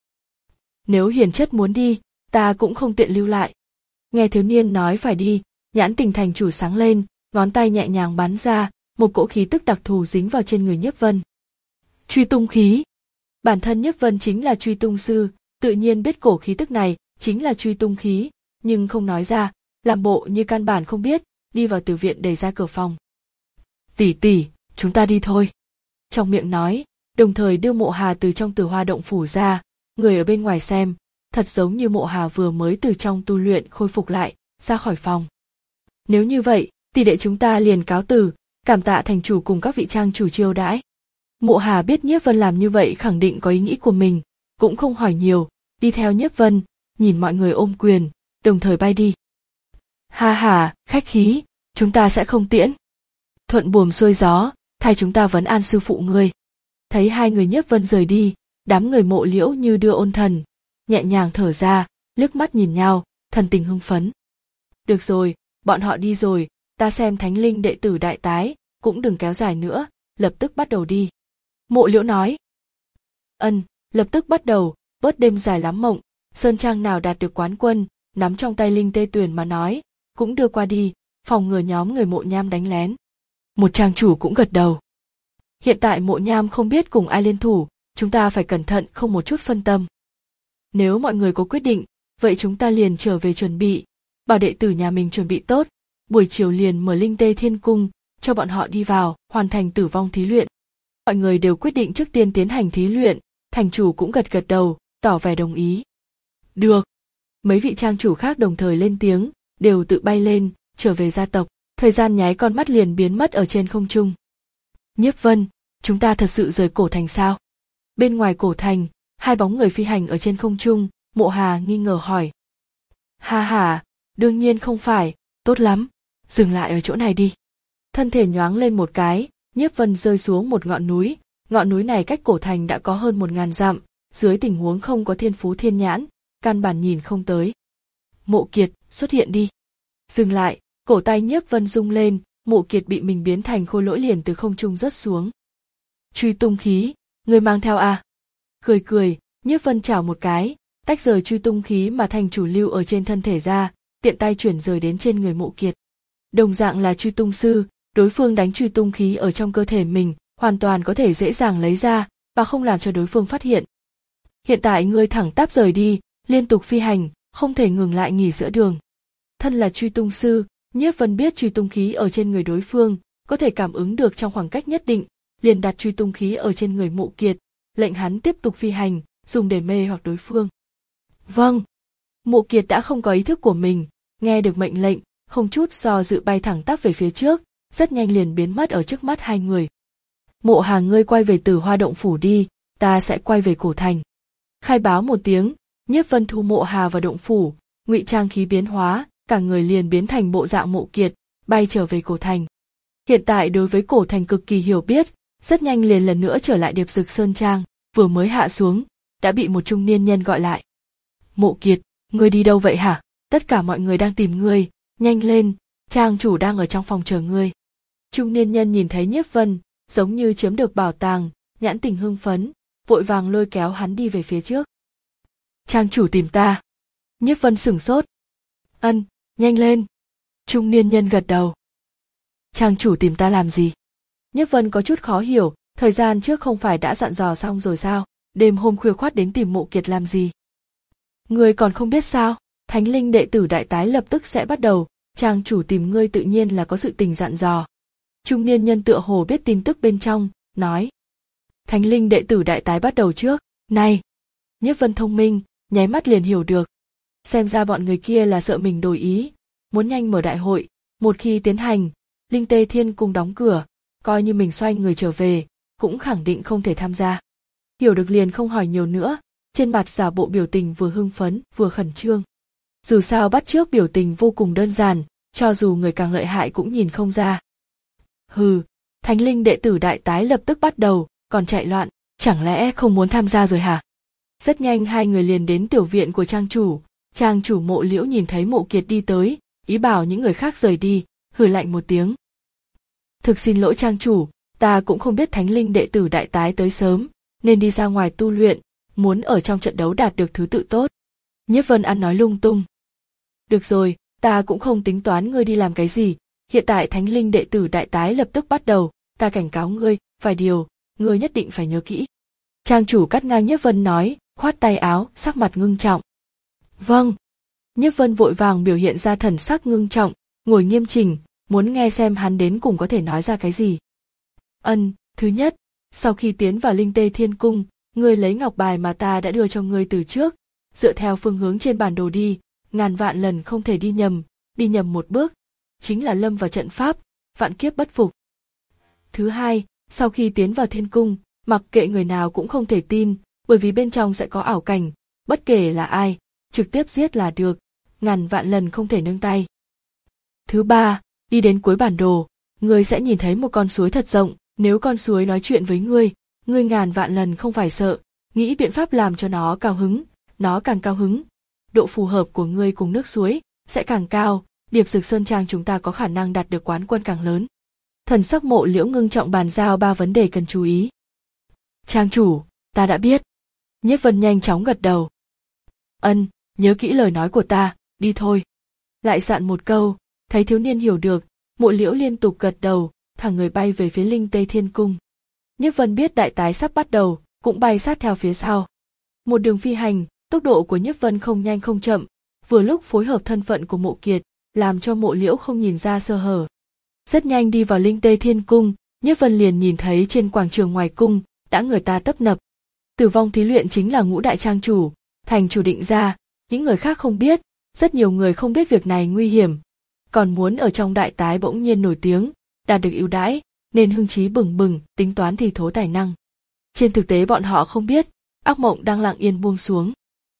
Speaker 1: Nếu hiền chất muốn đi, ta cũng không tiện lưu lại. Nghe thiếu niên nói phải đi, nhãn tình thành chủ sáng lên, ngón tay nhẹ nhàng bắn ra, một cỗ khí tức đặc thù dính vào trên người Nhiếp Vân. Truy tung khí. Bản thân Nhiếp Vân chính là truy tung sư, tự nhiên biết cổ khí tức này chính là truy tung khí, nhưng không nói ra, làm bộ như căn bản không biết, đi vào tiểu viện đẩy ra cửa phòng. Tỷ tỷ, chúng ta đi thôi. Trong miệng nói, đồng thời đưa Mộ Hà từ trong Tử Hoa động phủ ra, người ở bên ngoài xem, thật giống như Mộ Hà vừa mới từ trong tu luyện khôi phục lại, ra khỏi phòng. Nếu như vậy, tỷ đệ chúng ta liền cáo từ, cảm tạ thành chủ cùng các vị trang chủ chiêu đãi. Mộ Hà biết Nhiếp Vân làm như vậy khẳng định có ý nghĩ của mình, cũng không hỏi nhiều, đi theo Nhiếp Vân, nhìn mọi người ôm quyền, đồng thời bay đi. Ha ha, khách khí, chúng ta sẽ không tiễn. Thuận buồm xuôi gió, thay chúng ta vấn an sư phụ ngươi. Thấy hai người Nhiếp Vân rời đi, đám người Mộ Liễu như đưa ôn thần, nhẹ nhàng thở ra, liếc mắt nhìn nhau, thần tình hưng phấn. Được rồi, bọn họ đi rồi, ta xem thánh linh đệ tử đại tái, cũng đừng kéo dài nữa, lập tức bắt đầu đi. Mộ Liễu nói. Ân, lập tức bắt đầu, bớt đêm dài lắm mộng, sơn trang nào đạt được quán quân, nắm trong tay linh tê tuyển mà nói, cũng đưa qua đi, phòng ngừa nhóm người Mộ Nham đánh lén. Một trang chủ cũng gật đầu. Hiện tại Mộ Nham không biết cùng ai liên thủ, chúng ta phải cẩn thận không một chút phân tâm. Nếu mọi người có quyết định, vậy chúng ta liền trở về chuẩn bị, bảo đệ tử nhà mình chuẩn bị tốt, buổi chiều liền mở linh tê thiên cung, cho bọn họ đi vào, hoàn thành tử vong thí luyện. Mọi người đều quyết định trước tiên tiến hành thí luyện, thành chủ cũng gật gật đầu, tỏ vẻ đồng ý. Được. Mấy vị trang chủ khác đồng thời lên tiếng, đều tự bay lên, trở về gia tộc, thời gian nháy con mắt liền biến mất ở trên không trung. Nhiếp Vân, chúng ta thật sự rời cổ thành sao? Bên ngoài cổ thành, hai bóng người phi hành ở trên không trung, Mộ Hà nghi ngờ hỏi. Ha ha, đương nhiên không phải, tốt lắm, dừng lại ở chỗ này đi. Thân thể nhoáng lên một cái, Nhiếp Vân rơi xuống một ngọn núi, ngọn núi này cách cổ thành đã có hơn một ngàn dặm, dưới tình huống không có thiên phú thiên nhãn, căn bản nhìn không tới. Mộ Kiệt, xuất hiện đi. Dừng lại, cổ tay Nhiếp Vân rung lên, Mộ Kiệt bị mình biến thành khôi lỗi liền từ không trung rớt xuống. Truy tung khí, người mang theo à? Cười cười, Nhiếp Vân chảo một cái, tách rời truy tung khí mà thành chủ lưu ở trên thân thể ra, tiện tay chuyển rời đến trên người Mộ Kiệt. Đồng dạng là truy tung sư, đối phương đánh truy tung khí ở trong cơ thể mình, hoàn toàn có thể dễ dàng lấy ra, và không làm cho đối phương phát hiện. Hiện tại ngươi thẳng tắp rời đi, liên tục phi hành, không thể ngừng lại nghỉ giữa đường. Thân là truy tung sư, Nhiếp Vân biết truy tung khí ở trên người đối phương, có thể cảm ứng được trong khoảng cách nhất định, liền đặt truy tung khí ở trên người Mộ Kiệt, lệnh hắn tiếp tục phi hành, dùng để mê hoặc đối phương. Vâng. Mộ Kiệt đã không có ý thức của mình, nghe được mệnh lệnh, không chút do dự bay thẳng tắp về phía trước, rất nhanh liền biến mất ở trước mắt hai người. Mộ Hà, ngươi quay về Tử Hoa động phủ đi, ta sẽ quay về cổ thành. Khai báo một tiếng, Nhiếp Vân thu Mộ Hà vào động phủ, ngụy trang khí biến hóa, cả người liền biến thành bộ dạng Mộ Kiệt, bay trở về cổ thành. Hiện tại đối với cổ thành cực kỳ hiểu biết, rất nhanh liền lần nữa trở lại Điệp Dực Sơn Trang, vừa mới hạ xuống, đã bị một trung niên nhân gọi lại. Mộ Kiệt, ngươi đi đâu vậy hả? Tất cả mọi người đang tìm ngươi, nhanh lên, trang chủ đang ở trong phòng chờ ngươi. Trung niên nhân nhìn thấy Nhiếp Vân, giống như chiếm được bảo tàng, nhãn tình hưng phấn, vội vàng lôi kéo hắn đi về phía trước. Trang chủ tìm ta. Nhiếp Vân sửng sốt. Ân, nhanh lên. Trung niên nhân gật đầu. Trang chủ tìm ta làm gì? Nhiếp Vân có chút khó hiểu, thời gian trước không phải đã dặn dò xong rồi sao, đêm hôm khuya khoắt đến tìm Mộ Kiệt làm gì? Ngươi còn không biết sao, Thánh Linh đệ tử đại tái lập tức sẽ bắt đầu, trang chủ tìm ngươi tự nhiên là có sự tình dặn dò. Trung niên nhân tựa hồ biết tin tức bên trong, nói. Thánh Linh đệ tử đại tái bắt đầu trước, này. Nhiếp Vân thông minh, nháy mắt liền hiểu được. Xem ra bọn người kia là sợ mình đổi ý, muốn nhanh mở đại hội, một khi tiến hành, Linh Tê Thiên Cung đóng cửa, coi như mình xoay người trở về, cũng khẳng định không thể tham gia. Hiểu được liền không hỏi nhiều nữa, trên mặt giả bộ biểu tình vừa hưng phấn vừa khẩn trương. Dù sao bắt chước biểu tình vô cùng đơn giản, cho dù người càng lợi hại cũng nhìn không ra. Hừ, Thánh Linh đệ tử đại tái lập tức bắt đầu, còn chạy loạn, chẳng lẽ không muốn tham gia rồi hả? Rất nhanh hai người liền đến tiểu viện của trang chủ, trang chủ Mộ Liễu nhìn thấy Mộ Kiệt đi tới, ý bảo những người khác rời đi, hừ lạnh một tiếng. Thực xin lỗi trang chủ, ta cũng không biết Thánh Linh đệ tử đại tái tới sớm, nên đi ra ngoài tu luyện, muốn ở trong trận đấu đạt được thứ tự tốt. Nhiếp Vân ăn nói lung tung. Được rồi, ta cũng không tính toán ngươi đi làm cái gì, hiện tại Thánh Linh đệ tử đại tái lập tức bắt đầu, ta cảnh cáo ngươi, vài điều, ngươi nhất định phải nhớ kỹ. Trang chủ cắt ngang Nhiếp Vân nói, khoát tay áo, sắc mặt ngưng trọng. Vâng. Nhiếp Vân vội vàng biểu hiện ra thần sắc ngưng trọng, ngồi nghiêm chỉnh, muốn nghe xem hắn đến cùng có thể nói ra cái gì. Ân, thứ nhất, sau khi tiến vào Linh Tê Thiên Cung, ngươi lấy ngọc bài mà ta đã đưa cho ngươi từ trước, dựa theo phương hướng trên bản đồ đi, ngàn vạn lần không thể đi nhầm, đi nhầm một bước, chính là lâm vào trận pháp, vạn kiếp bất phục. Thứ hai, sau khi tiến vào Thiên Cung, mặc kệ người nào cũng không thể tin, bởi vì bên trong sẽ có ảo cảnh, bất kể là ai, trực tiếp giết là được, ngàn vạn lần không thể nương tay. Thứ ba, đi đến cuối bản đồ, ngươi sẽ nhìn thấy một con suối thật rộng, nếu con suối nói chuyện với ngươi, ngươi ngàn vạn lần không phải sợ, nghĩ biện pháp làm cho nó cao hứng, nó càng cao hứng, độ phù hợp của ngươi cùng nước suối sẽ càng cao, Điệp Dực Sơn Trang chúng ta có khả năng đạt được quán quân càng lớn. Thần sắc Mộ Liễu ngưng trọng bàn giao ba vấn đề cần chú ý. Trang chủ, ta đã biết. Nhiếp Vân nhanh chóng gật đầu. Ân, nhớ kỹ lời nói của ta, đi thôi. Lại dặn một câu, thấy thiếu niên hiểu được, Mộ Liễu liên tục gật đầu, thẳng người bay về phía Linh Tê Thiên Cung. Nhiếp Vân biết đại tái sắp bắt đầu, cũng bay sát theo phía sau. Một đường phi hành, tốc độ của Nhiếp Vân không nhanh không chậm, vừa lúc phối hợp thân phận của Mộ Kiệt, làm cho Mộ Liễu không nhìn ra sơ hở. Rất nhanh đi vào Linh Tê Thiên Cung, Nhiếp Vân liền nhìn thấy trên quảng trường ngoài cung, đã người ta tấp nập. Tử vong thí luyện chính là ngũ đại trang chủ, thành chủ định ra, những người khác không biết, rất nhiều người không biết việc này nguy hiểm, còn muốn ở trong đại tái bỗng nhiên nổi tiếng, đạt được ưu đãi, nên hưng trí bừng bừng, tính toán thi thố tài năng. Trên thực tế bọn họ không biết, ác mộng đang lặng yên buông xuống.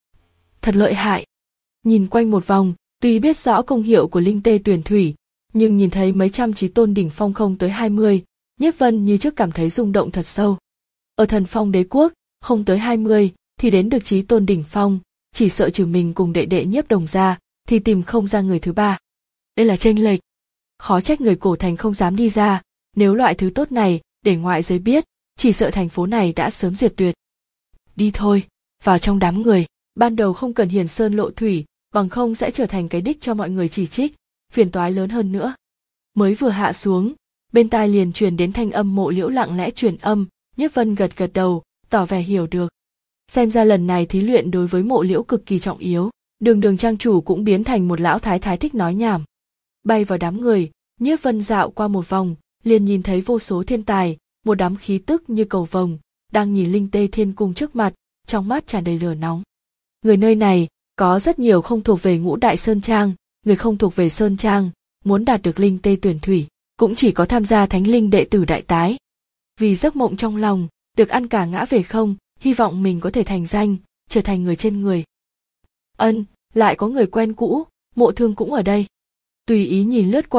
Speaker 1: Thật lợi hại. Nhìn quanh một vòng, tuy biết rõ công hiệu của Linh Tê Tuyển Thủy, nhưng nhìn thấy mấy trăm chí tôn đỉnh phong không tới hai mươi, Nhiếp Vân như trước cảm thấy rung động thật sâu. Ở Thần Phong Đế Quốc, không tới hai mươi thì đến được chí tôn đỉnh phong, chỉ sợ trừ mình cùng đệ đệ Nhiếp Đồng ra, thì tìm không ra người thứ ba. Đây là chênh lệch. Khó trách người cổ thành không dám đi ra, nếu loại thứ tốt này để ngoại giới biết, chỉ sợ thành phố này đã sớm diệt tuyệt. Đi thôi, vào trong đám người, ban đầu không cần hiển sơn lộ thủy, bằng không sẽ trở thành cái đích cho mọi người chỉ trích, phiền toái lớn hơn nữa. Mới vừa hạ xuống, bên tai liền truyền đến thanh âm Mộ Liễu lặng lẽ truyền âm, Nhiếp Vân gật gật đầu, tỏ vẻ hiểu được. Xem ra lần này thí luyện đối với Mộ Liễu cực kỳ trọng yếu, đường đường trang chủ cũng biến thành một lão thái thái thích nói nhảm. Bay vào đám người, Nhiếp Vân dạo qua một vòng, liền nhìn thấy vô số thiên tài, một đám khí tức như cầu vồng, đang nhìn Linh Tê Thiên Cung trước mặt, trong mắt tràn đầy lửa nóng. Người nơi này, có rất nhiều không thuộc về ngũ đại Sơn Trang, người không thuộc về Sơn Trang, muốn đạt được Linh Tê Tuyển Thủy, cũng chỉ có tham gia Thánh Linh đệ tử đại tái. Vì giấc mộng trong lòng, được ăn cả ngã về không, hy vọng mình có thể thành danh, trở thành người trên người. Ân, lại có người quen cũ, Mộ Thương cũng ở đây. Tùy ý nhìn lướt qua,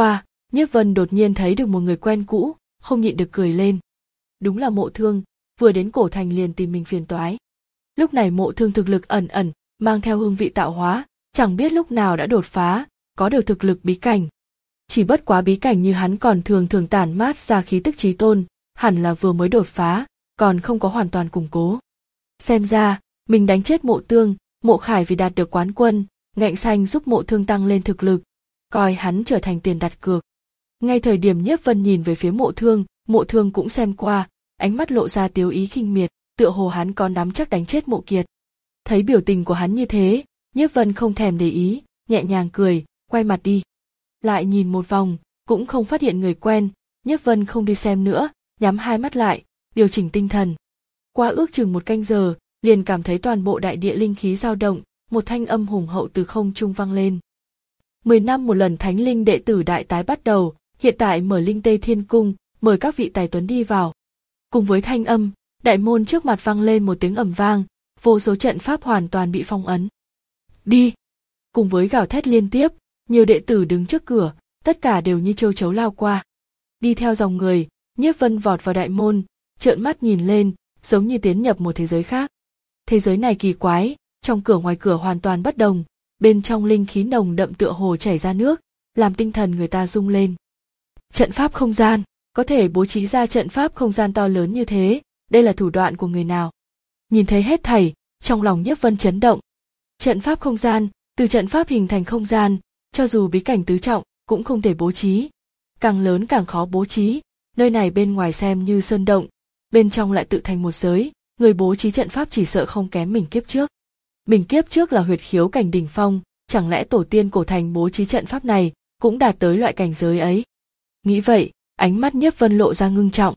Speaker 1: Nhiếp Vân đột nhiên thấy được một người quen cũ, không nhịn được cười lên. Đúng là Mộ Thương, vừa đến cổ thành liền tìm mình phiền toái. Lúc này Mộ Thương thực lực ẩn ẩn, mang theo hương vị tạo hóa, chẳng biết lúc nào đã đột phá, có được thực lực bí cảnh. Chỉ bất quá bí cảnh như hắn còn thường thường tản mát ra khí tức chí tôn, hẳn là vừa mới đột phá, còn không có hoàn toàn củng cố. Xem ra, mình đánh chết Mộ Tương, Mộ Khải vì đạt được quán quân, ngạnh xanh giúp Mộ Thương tăng lên thực lực, coi hắn trở thành tiền đặt cược. Ngay thời điểm Nhiếp Vân nhìn về phía Mộ Thương, Mộ Thương cũng xem qua, ánh mắt lộ ra tiếu ý khinh miệt, tựa hồ hắn có nắm chắc đánh chết Mộ Kiệt. Thấy biểu tình của hắn như thế, Nhiếp Vân không thèm để ý, nhẹ nhàng cười, quay mặt đi. Lại nhìn một vòng, cũng không phát hiện người quen, Nhiếp Vân không đi xem nữa, nhắm hai mắt lại, điều chỉnh tinh thần. Qua ước chừng một canh giờ, liền cảm thấy toàn bộ đại địa linh khí dao động, một thanh âm hùng hậu từ không trung vang lên. Mười năm một lần thánh linh đệ tử đại tái bắt đầu, hiện tại mở linh tây thiên cung, mời các vị tài tuấn đi vào. Cùng với thanh âm, đại môn trước mặt vang lên một tiếng ầm vang, vô số trận pháp hoàn toàn bị phong ấn. Đi! Cùng với gào thét liên tiếp, nhiều đệ tử đứng trước cửa, tất cả đều như châu chấu lao qua. Đi theo dòng người, Nhiếp Vân vọt vào đại môn, trợn mắt nhìn lên, giống như tiến nhập một thế giới khác. Thế giới này kỳ quái, trong cửa ngoài cửa hoàn toàn bất đồng, bên trong linh khí nồng đậm tựa hồ chảy ra nước, làm tinh thần người ta rung lên. Trận pháp không gian, có thể bố trí ra trận pháp không gian to lớn như thế, đây là thủ đoạn của người nào? Nhìn thấy hết thảy, trong lòng Nhiếp Vân chấn động. Trận pháp không gian, từ trận pháp hình thành không gian, cho dù bí cảnh tứ trọng, cũng không thể bố trí. Càng lớn càng khó bố trí, nơi này bên ngoài xem như sơn động, bên trong lại tự thành một giới, người bố trí trận pháp chỉ sợ không kém mình kiếp trước. Mình kiếp trước là huyệt khiếu cảnh đỉnh phong, chẳng lẽ tổ tiên cổ thành bố trí trận pháp này, cũng đạt tới loại cảnh giới ấy. Nghĩ vậy, ánh mắt Nhiếp Vân lộ ra ngưng trọng.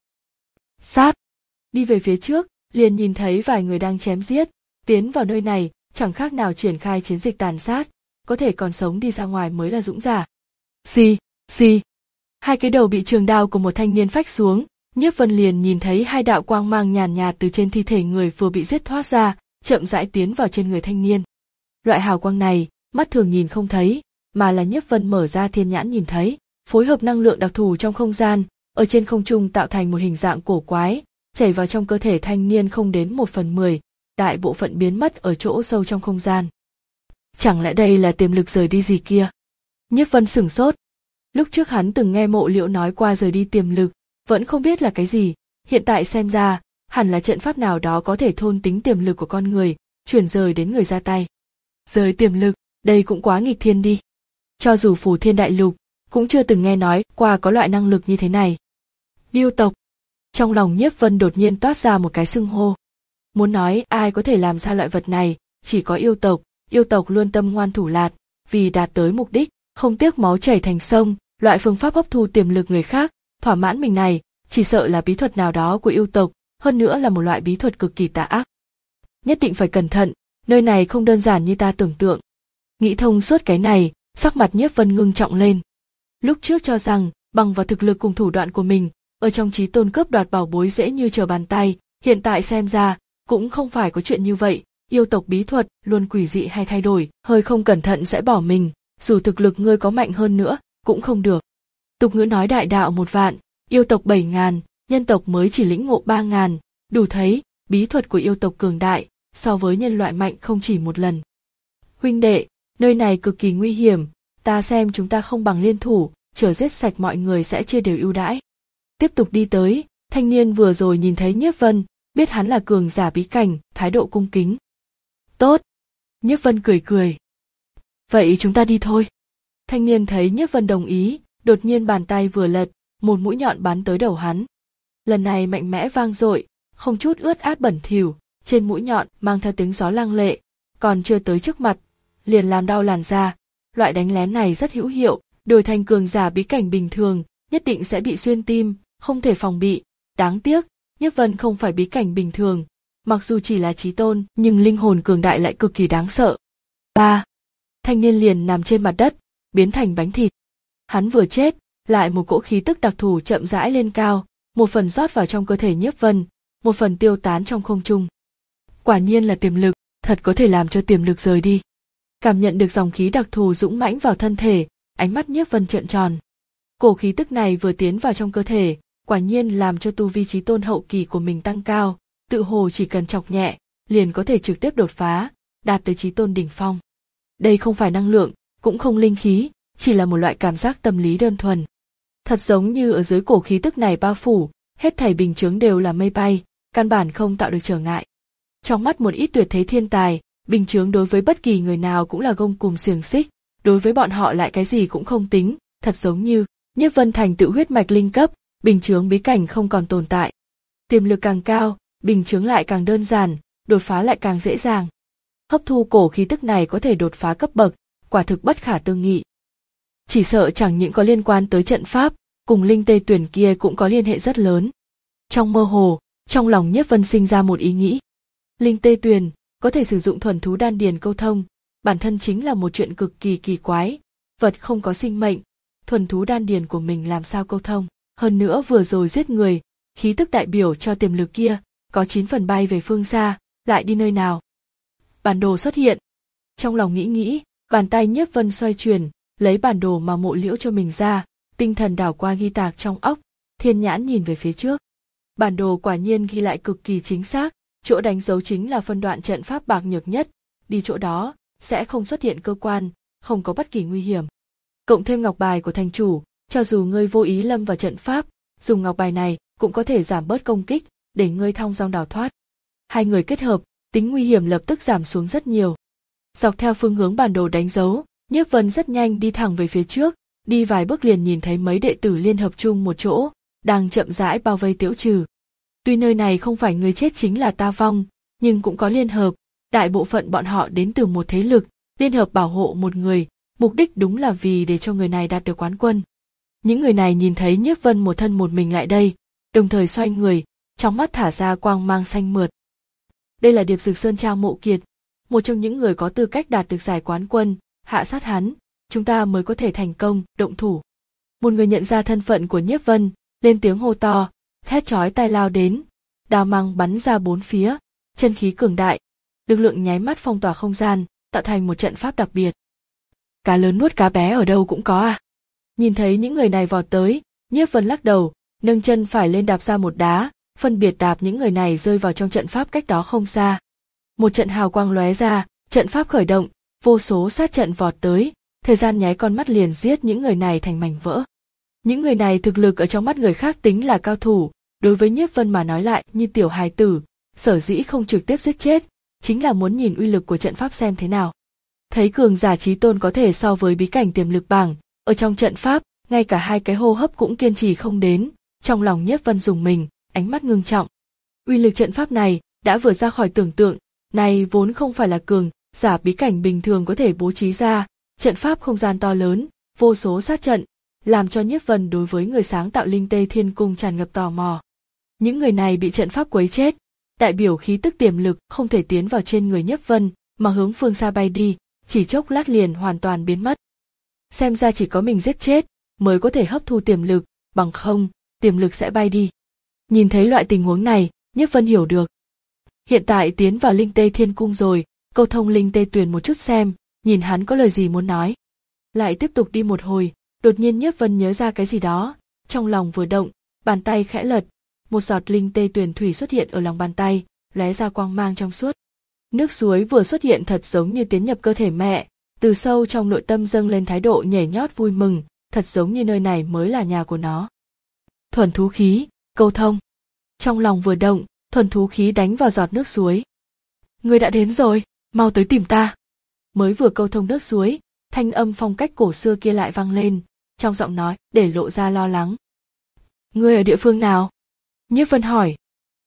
Speaker 1: Sát! Đi về phía trước, liền nhìn thấy vài người đang chém giết, tiến vào nơi này, chẳng khác nào triển khai chiến dịch tàn sát, có thể còn sống đi ra ngoài mới là dũng giả. Xì, xì! Hai cái đầu bị trường đao của một thanh niên phách xuống, Nhiếp Vân liền nhìn thấy hai đạo quang mang nhàn nhạt từ trên thi thể người vừa bị giết thoát ra, chậm rãi tiến vào trên người thanh niên. Loại hào quang này, mắt thường nhìn không thấy, mà là Nhiếp Vân mở ra thiên nhãn nhìn thấy, phối hợp năng lượng đặc thù trong không gian, ở trên không trung tạo thành một hình dạng cổ quái, chảy vào trong cơ thể thanh niên không đến một phần mười, đại bộ phận biến mất ở chỗ sâu trong không gian. Chẳng lẽ đây là tiềm lực rời đi gì kia? Nhiếp Vân sửng sốt. Lúc trước hắn từng nghe Mộ Liễu nói qua rời đi tiềm lực, vẫn không biết là cái gì, hiện tại xem ra, hẳn là trận pháp nào đó có thể thôn tính tiềm lực của con người, chuyển rời đến người ra tay. Rời tiềm lực, đây cũng quá nghịch thiên đi. Cho dù Phù Thiên Đại Lục, cũng chưa từng nghe nói qua có loại năng lực như thế này. Yêu tộc. Trong lòng Nhiếp Vân đột nhiên toát ra một cái xưng hô. Muốn nói ai có thể làm ra loại vật này, chỉ có yêu tộc, yêu tộc luôn tâm ngoan thủ lạt, vì đạt tới mục đích, không tiếc máu chảy thành sông, loại phương pháp hấp thu tiềm lực người khác, thỏa mãn mình này, chỉ sợ là bí thuật nào đó của yêu tộc, hơn nữa là một loại bí thuật cực kỳ tà ác. Nhất định phải cẩn thận, nơi này không đơn giản như ta tưởng tượng. Nghĩ thông suốt cái này, sắc mặt Nhiếp Vân ngưng trọng lên. Lúc trước cho rằng, bằng vào thực lực cùng thủ đoạn của mình, ở trong chí tôn cướp đoạt bảo bối dễ như trở bàn tay, hiện tại xem ra, cũng không phải có chuyện như vậy, yêu tộc bí thuật luôn quỷ dị hay thay đổi, hơi không cẩn thận sẽ bỏ mình, dù thực lực ngươi có mạnh hơn nữa, cũng không được. Tục ngữ nói đại đạo một vạn, yêu tộc bảy ngàn, nhân tộc mới chỉ lĩnh ngộ ba ngàn, đủ thấy, bí thuật của yêu tộc cường đại, so với nhân loại mạnh không chỉ một lần. Huynh đệ, nơi này cực kỳ nguy hiểm, ta xem chúng ta không bằng liên thủ, chờ giết sạch mọi người sẽ chia đều ưu đãi. Tiếp tục đi tới, thanh niên vừa rồi nhìn thấy Nhiếp Vân, biết hắn là cường giả bí cảnh, thái độ cung kính. Tốt! Nhiếp Vân cười cười. Vậy chúng ta đi thôi. Thanh niên thấy Nhiếp Vân đồng ý, đột nhiên bàn tay vừa lật, một mũi nhọn bắn tới đầu hắn. Lần này mạnh mẽ vang dội, không chút ướt át bẩn thỉu, trên mũi nhọn mang theo tiếng gió lăng lệ, còn chưa tới trước mặt, liền làm đau làn da. Loại đánh lén này rất hữu hiệu, đổi thành cường giả bí cảnh bình thường, nhất định sẽ bị xuyên tim, không thể phòng bị. Đáng tiếc, Nhiếp Vân không phải bí cảnh bình thường, mặc dù chỉ là chí tôn, nhưng linh hồn cường đại lại cực kỳ đáng sợ. Ba, thanh niên liền nằm trên mặt đất, biến thành bánh thịt. Hắn vừa chết, lại một cỗ khí tức đặc thù chậm rãi lên cao, một phần rót vào trong cơ thể Nhiếp Vân, một phần tiêu tán trong không trung. Quả nhiên là tiềm lực, thật có thể làm cho tiềm lực rời đi. Cảm nhận được dòng khí đặc thù dũng mãnh vào thân thể, ánh mắt Nhiếp Vân trợn tròn. Cổ khí tức này vừa tiến vào trong cơ thể, quả nhiên làm cho tu vi chí tôn hậu kỳ của mình tăng cao, tự hồ chỉ cần chọc nhẹ, liền có thể trực tiếp đột phá, đạt tới chí tôn đỉnh phong. Đây không phải năng lượng, cũng không linh khí, chỉ là một loại cảm giác tâm lý đơn thuần. Thật giống như ở dưới cổ khí tức này bao phủ, hết thảy bình chướng đều là mây bay, căn bản không tạo được trở ngại. Trong mắt một ít tuyệt thế thiên tài, bình chướng đối với bất kỳ người nào cũng là gông cùm xiềng xích, đối với bọn họ lại cái gì cũng không tính, thật giống như Nhiếp Vân thành tựu huyết mạch linh cấp, bình chướng bí cảnh không còn tồn tại. Tiềm lực càng cao, bình chướng lại càng đơn giản, đột phá lại càng dễ dàng. Hấp thu cổ khí tức này có thể đột phá cấp bậc, quả thực bất khả tư nghị. Chỉ sợ chẳng những có liên quan tới trận pháp, cùng linh tê tuyển kia cũng có liên hệ rất lớn. Trong mơ hồ, trong lòng Nhiếp Vân sinh ra một ý nghĩ. Linh tê tuyền có thể sử dụng thuần thú đan điền câu thông, bản thân chính là một chuyện cực kỳ kỳ quái, vật không có sinh mệnh, thuần thú đan điền của mình làm sao câu thông, hơn nữa vừa rồi giết người, khí tức đại biểu cho tiềm lực kia, có chín phần bay về phương xa, lại đi nơi nào. Bản đồ xuất hiện. Trong lòng nghĩ nghĩ, bàn tay Nhiếp Vân xoay chuyển, lấy bản đồ mà Mộ Liễu cho mình ra, tinh thần đảo qua ghi tạc trong óc, thiên nhãn nhìn về phía trước. Bản đồ quả nhiên ghi lại cực kỳ chính xác, chỗ đánh dấu chính là phân đoạn trận pháp bạc nhược nhất, đi chỗ đó sẽ không xuất hiện cơ quan, không có bất kỳ nguy hiểm. Cộng thêm ngọc bài của thành chủ, cho dù ngươi vô ý lâm vào trận pháp, dùng ngọc bài này cũng có thể giảm bớt công kích, để ngươi thong dong đào thoát. Hai người kết hợp, tính nguy hiểm lập tức giảm xuống rất nhiều. Dọc theo phương hướng bản đồ đánh dấu, Nhiếp Vân rất nhanh đi thẳng về phía trước, đi vài bước liền nhìn thấy mấy đệ tử liên hợp chung một chỗ, đang chậm rãi bao vây Tiễu Trừ. Tuy nơi này không phải người chết chính là ta vong, nhưng cũng có liên hợp, đại bộ phận bọn họ đến từ một thế lực, liên hợp bảo hộ một người, mục đích đúng là vì để cho người này đạt được quán quân. Những người này nhìn thấy Nhiếp Vân một thân một mình lại đây, đồng thời xoay người, trong mắt thả ra quang mang xanh mượt. Đây là Điệp Dực Sơn Trang Mộ Kiệt, một trong những người có tư cách đạt được giải quán quân, hạ sát hắn, chúng ta mới có thể thành công, động thủ. Một người nhận ra thân phận của Nhiếp Vân, lên tiếng hô to, thét chói tai lao đến, đao mang bắn ra bốn phía, chân khí cường đại, lực lượng nháy mắt phong tỏa không gian, tạo thành một trận pháp đặc biệt. Cá lớn nuốt cá bé ở đâu cũng có à? Nhìn thấy những người này vọt tới, Nhiếp Vân lắc đầu, nâng chân phải lên đạp ra một đá, phân biệt đạp những người này rơi vào trong trận pháp cách đó không xa. Một trận hào quang lóe ra, trận pháp khởi động, vô số sát trận vọt tới, thời gian nháy con mắt liền giết những người này thành mảnh vỡ. Những người này thực lực ở trong mắt người khác tính là cao thủ, đối với Nhiếp Vân mà nói lại như tiểu hài tử, sở dĩ không trực tiếp giết chết, chính là muốn nhìn uy lực của trận pháp xem thế nào. Thấy cường giả chí tôn có thể so với bí cảnh tiềm lực bảng, ở trong trận pháp, ngay cả hai cái hô hấp cũng kiên trì không đến, trong lòng Nhiếp Vân dùng mình, ánh mắt ngưng trọng. Uy lực trận pháp này đã vượt ra khỏi tưởng tượng, này vốn không phải là cường giả bí cảnh bình thường có thể bố trí ra, trận pháp không gian to lớn, vô số sát trận, làm cho Nhiếp Vân đối với người sáng tạo Linh Tê Thiên Cung tràn ngập tò mò. Những người này bị trận pháp quấy chết, đại biểu khí tức tiềm lực không thể tiến vào trên người Nhiếp Vân, mà hướng phương xa bay đi, chỉ chốc lát liền hoàn toàn biến mất. Xem ra chỉ có mình giết chết mới có thể hấp thu tiềm lực, bằng không, tiềm lực sẽ bay đi. Nhìn thấy loại tình huống này, Nhiếp Vân hiểu được. Hiện tại tiến vào Linh Tê Thiên Cung rồi, câu thông Linh Tê Tuyền một chút xem, nhìn hắn có lời gì muốn nói. Lại tiếp tục đi một hồi, đột nhiên Nhiếp Vân nhớ ra cái gì đó, trong lòng vừa động, bàn tay khẽ lật, một giọt Linh Tê Tuyền thủy xuất hiện ở lòng bàn tay, lóe ra quang mang trong suốt. Nước suối vừa xuất hiện thật giống như tiến nhập cơ thể mẹ, từ sâu trong nội tâm dâng lên thái độ nhảy nhót vui mừng, thật giống như nơi này mới là nhà của nó. Thuần thú khí, câu thông. Trong lòng vừa động, thuần thú khí đánh vào giọt nước suối. Ngươi đã đến rồi, mau tới tìm ta. Mới vừa câu thông nước suối, thanh âm phong cách cổ xưa kia lại vang lên, trong giọng nói để lộ ra lo lắng. Ngươi ở địa phương nào? Nhiếp Vân hỏi.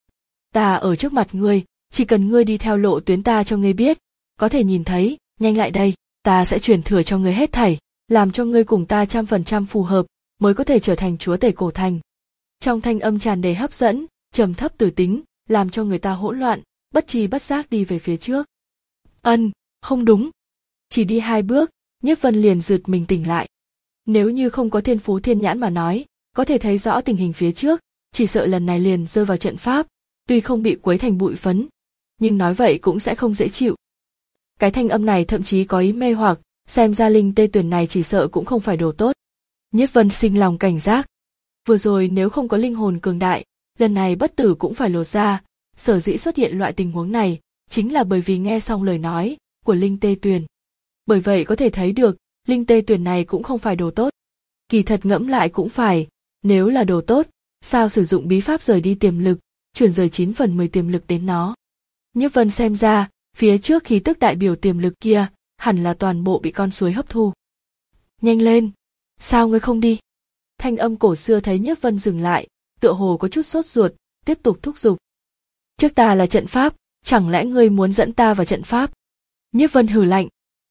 Speaker 1: Ta ở trước mặt ngươi, chỉ cần ngươi đi theo lộ tuyến ta cho ngươi biết, có thể nhìn thấy, nhanh lại đây, ta sẽ truyền thừa cho ngươi hết thảy, làm cho ngươi cùng ta trăm phần trăm phù hợp, mới có thể trở thành chúa tể cổ thành. Trong thanh âm tràn đầy hấp dẫn, trầm thấp tử tính, làm cho người ta hỗn loạn, bất tri bất giác đi về phía trước. Ân, không đúng. Chỉ đi hai bước, Nhiếp Vân liền giật mình tỉnh lại. Nếu như không có thiên phú thiên nhãn mà nói, có thể thấy rõ tình hình phía trước, chỉ sợ lần này liền rơi vào trận pháp, tuy không bị quấy thành bụi phấn, nhưng nói vậy cũng sẽ không dễ chịu. Cái thanh âm này thậm chí có ý mê hoặc, xem ra Linh Tê Tuyền này chỉ sợ cũng không phải đồ tốt. Nhiếp Vân sinh lòng cảnh giác. Vừa rồi nếu không có linh hồn cường đại, lần này bất tử cũng phải lột ra. Sở dĩ xuất hiện loại tình huống này, chính là bởi vì nghe xong lời nói của Linh Tê Tuyền. Bởi vậy có thể thấy được, Linh Tê Tuyền này cũng không phải đồ tốt. Kỳ thật ngẫm lại cũng phải, nếu là đồ tốt, sao sử dụng bí pháp rời đi tiềm lực, chuyển rời chín phần mười tiềm lực đến nó. Nhiếp Vân xem ra, phía trước khí tức đại biểu tiềm lực kia, hẳn là toàn bộ bị con suối hấp thu. Nhanh lên, sao ngươi không đi? Thanh âm cổ xưa thấy Nhiếp Vân dừng lại, tựa hồ có chút sốt ruột, tiếp tục thúc giục. Trước ta là trận pháp, chẳng lẽ ngươi muốn dẫn ta vào trận pháp? Nhiếp Vân hừ lạnh.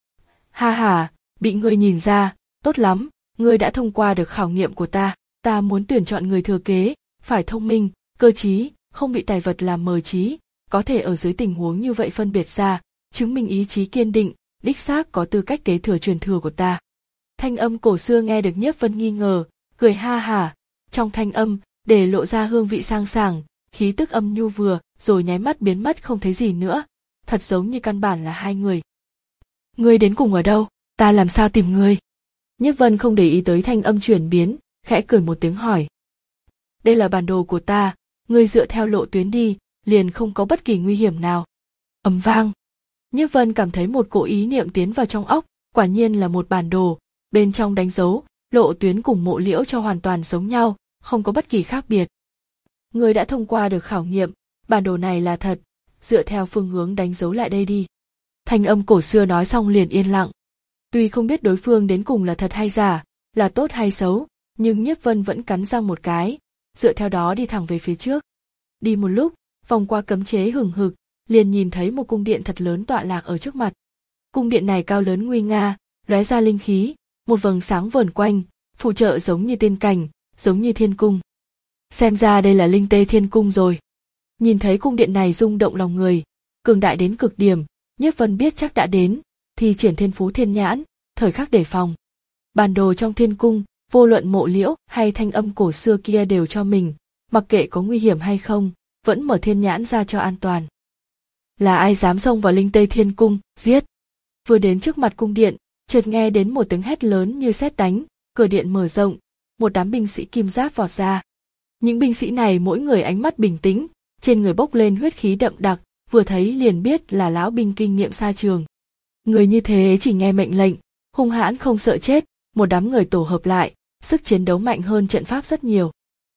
Speaker 1: Ha ha, bị ngươi nhìn ra, tốt lắm, ngươi đã thông qua được khảo nghiệm của ta, ta muốn tuyển chọn người thừa kế, phải thông minh, cơ trí, không bị tài vật làm mờ trí, có thể ở dưới tình huống như vậy phân biệt ra, chứng minh ý chí kiên định, đích xác có tư cách kế thừa truyền thừa của ta. Thanh âm cổ xưa nghe được Nhiếp Vân nghi ngờ, cười ha hả, trong thanh âm để lộ ra hương vị sang sảng, khí tức âm nhu vừa rồi nháy mắt biến mất không thấy gì nữa, thật giống như căn bản là hai người. Ngươi đến cùng ở đâu, ta làm sao tìm ngươi? Nhiếp Vân không để ý tới thanh âm chuyển biến, khẽ cười một tiếng hỏi. Đây là bản đồ của ta, ngươi dựa theo lộ tuyến đi, liền không có bất kỳ nguy hiểm nào. Ầm vang. Nhiếp Vân cảm thấy một cỗ ý niệm tiến vào trong óc, quả nhiên là một bản đồ, bên trong đánh dấu, lộ tuyến cùng mộ liễu cho hoàn toàn giống nhau, không có bất kỳ khác biệt. Ngươi đã thông qua được khảo nghiệm, bản đồ này là thật, dựa theo phương hướng đánh dấu lại đây đi. Thanh âm cổ xưa nói xong liền yên lặng. Tuy không biết đối phương đến cùng là thật hay giả, là tốt hay xấu, nhưng Nhiếp Vân vẫn cắn răng một cái, dựa theo đó đi thẳng về phía trước. Đi một lúc, vòng qua cấm chế hừng hực, liền nhìn thấy một cung điện thật lớn tọa lạc ở trước mặt. Cung điện này cao lớn nguy nga, lóe ra linh khí, một vầng sáng vờn quanh, phụ trợ giống như tiên cảnh, giống như thiên cung. Xem ra đây là Linh Tê Thiên Cung rồi. Nhìn thấy cung điện này rung động lòng người, cường đại đến cực điểm, Nhiếp Vân biết chắc đã đến, thì triển thiên phú thiên nhãn, thời khắc đề phòng. Bản đồ trong thiên cung, vô luận mộ liễu hay thanh âm cổ xưa kia đều cho mình, mặc kệ có nguy hiểm hay không, vẫn mở thiên nhãn ra cho an toàn. Là ai dám xông vào Linh Tê Thiên Cung, giết. Vừa đến trước mặt cung điện, chợt nghe đến một tiếng hét lớn như sét đánh, cửa điện mở rộng, một đám binh sĩ kim giáp vọt ra. Những binh sĩ này mỗi người ánh mắt bình tĩnh, trên người bốc lên huyết khí đậm đặc, vừa thấy liền biết là lão binh kinh nghiệm xa trường. Người như thế chỉ nghe mệnh lệnh, hung hãn không sợ chết, một đám người tổ hợp lại, sức chiến đấu mạnh hơn trận pháp rất nhiều.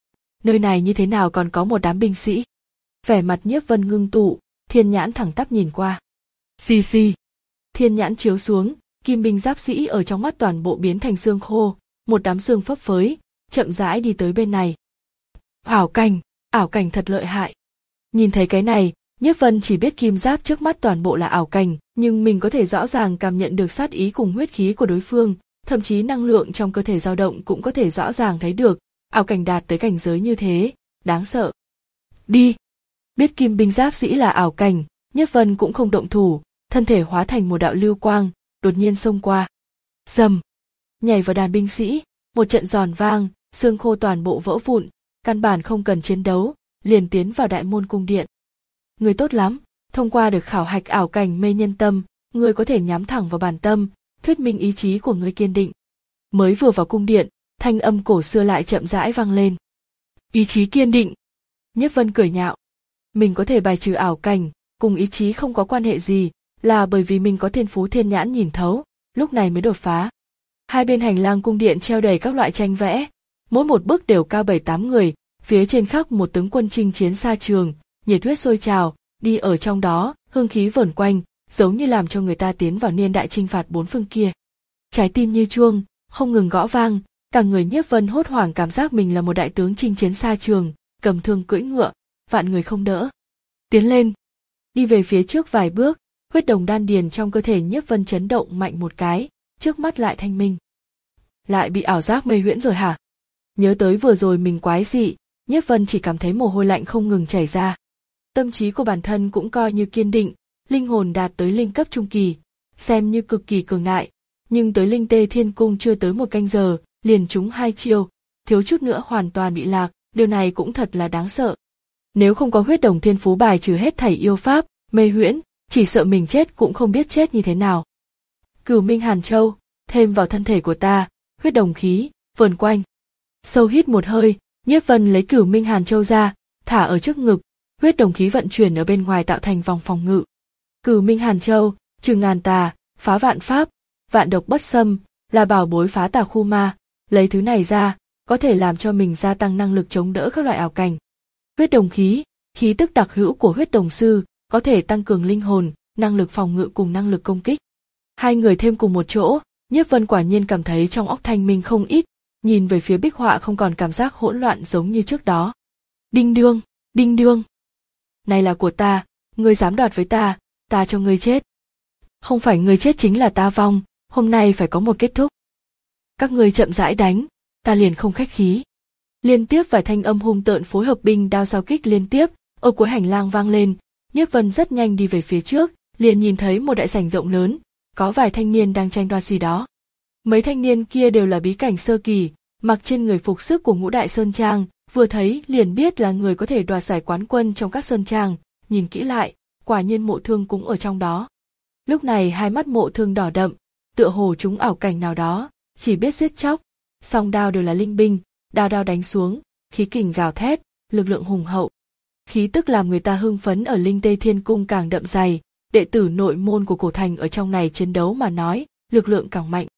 Speaker 1: Nơi này như thế nào còn có một đám binh sĩ? Vẻ mặt Nhiếp Vân ngưng tụ, thiên nhãn thẳng tắp nhìn qua. Xì xì. Thiên nhãn chiếu xuống, kim binh giáp sĩ ở trong mắt toàn bộ biến thành xương khô, một đám xương phấp phới, chậm rãi đi tới bên này. Ảo cảnh, ảo cảnh thật lợi hại. Nhìn thấy cái này, Nhiếp Vân chỉ biết kim giáp trước mắt toàn bộ là ảo cảnh, nhưng mình có thể rõ ràng cảm nhận được sát ý cùng huyết khí của đối phương, thậm chí năng lượng trong cơ thể dao động cũng có thể rõ ràng thấy được, ảo cảnh đạt tới cảnh giới như thế, đáng sợ. Đi! Biết kim binh giáp sĩ là ảo cảnh, Nhiếp Vân cũng không động thủ, thân thể hóa thành một đạo lưu quang, đột nhiên xông qua. Rầm! Nhảy vào đàn binh sĩ, một trận giòn vang, xương khô toàn bộ vỡ vụn, căn bản không cần chiến đấu, liền tiến vào đại môn cung điện. Người tốt lắm, thông qua được khảo hạch ảo cảnh mê nhân tâm, người có thể nhắm thẳng vào bản tâm, thuyết minh ý chí của người kiên định. Mới vừa vào cung điện, thanh âm cổ xưa lại chậm rãi vang lên. Ý chí kiên định. Nhiếp Vân cười nhạo. Mình có thể bài trừ ảo cảnh, cùng ý chí không có quan hệ gì, là bởi vì mình có thiên phú thiên nhãn nhìn thấu, lúc này mới đột phá. Hai bên hành lang cung điện treo đầy các loại tranh vẽ, mỗi một bức đều cao bảy tám người, phía trên khắc một tướng quân chinh chiến xa trường, nhiệt huyết sôi trào, đi ở trong đó, hương khí vờn quanh, giống như làm cho người ta tiến vào niên đại chinh phạt bốn phương kia. Trái tim như chuông, không ngừng gõ vang, cả người Nhiếp Vân hốt hoảng cảm giác mình là một đại tướng chinh chiến xa trường, cầm thương cưỡi ngựa, vạn người không đỡ. Tiến lên, đi về phía trước vài bước, huyết đồng đan điền trong cơ thể Nhiếp Vân chấn động mạnh một cái, trước mắt lại thanh minh. Lại bị ảo giác mê huyễn rồi hả? Nhớ tới vừa rồi mình quái dị, Nhiếp Vân chỉ cảm thấy mồ hôi lạnh không ngừng chảy ra. Tâm trí của bản thân cũng coi như kiên định, linh hồn đạt tới linh cấp trung kỳ, xem như cực kỳ cường đại, nhưng tới Linh Tê Thiên Cung chưa tới một canh giờ, liền trúng hai chiêu, thiếu chút nữa hoàn toàn bị lạc, điều này cũng thật là đáng sợ. Nếu không có huyết đồng thiên phú bài trừ hết thảy yêu pháp, mê huyễn, chỉ sợ mình chết cũng không biết chết như thế nào. Cửu Minh Hàn Châu, thêm vào thân thể của ta, huyết đồng khí, vờn quanh. Sâu hít một hơi, Nhiếp Vân lấy Cửu Minh Hàn Châu ra, thả ở trước ngực, huyết đồng khí vận chuyển ở bên ngoài tạo thành vòng phòng ngự. Cửu Minh Hàn Châu, trừ ngàn tà, phá vạn pháp, vạn độc bất xâm, là bảo bối phá tà khu ma, lấy thứ này ra, có thể làm cho mình gia tăng năng lực chống đỡ các loại ảo cảnh. Huyết đồng khí, khí tức đặc hữu của huyết đồng sư, có thể tăng cường linh hồn, năng lực phòng ngự cùng năng lực công kích. Hai người thêm cùng một chỗ, Nhiếp Vân quả nhiên cảm thấy trong óc thanh minh không ít, nhìn về phía bích họa không còn cảm giác hỗn loạn giống như trước đó. Đinh đương, đinh đương. Này là của ta, ngươi dám đoạt với ta, ta cho ngươi chết. Không phải ngươi chết chính là ta vong, hôm nay phải có một kết thúc. Các ngươi chậm rãi đánh, ta liền không khách khí. Liên tiếp vài thanh âm hung tợn phối hợp binh đao giao kích liên tiếp, ở cuối hành lang vang lên, Nhiếp Vân rất nhanh đi về phía trước, liền nhìn thấy một đại sảnh rộng lớn, có vài thanh niên đang tranh đoạt gì đó. Mấy thanh niên kia đều là bí cảnh sơ kỳ, mặc trên người phục sức của Ngũ Đại Sơn Trang, vừa thấy liền biết là người có thể đoạt giải quán quân trong các sơn trang, nhìn kỹ lại, quả nhiên Mộ Thương cũng ở trong đó. Lúc này hai mắt Mộ Thương đỏ đậm, tựa hồ chúng ảo cảnh nào đó, chỉ biết giết chóc, song đao đều là linh binh, đao đao đánh xuống, khí kình gào thét, lực lượng hùng hậu. Khí tức làm người ta hưng phấn ở Linh Tây Thiên Cung càng đậm dày, đệ tử nội môn của cổ thành ở trong này chiến đấu mà nói, lực lượng càng mạnh.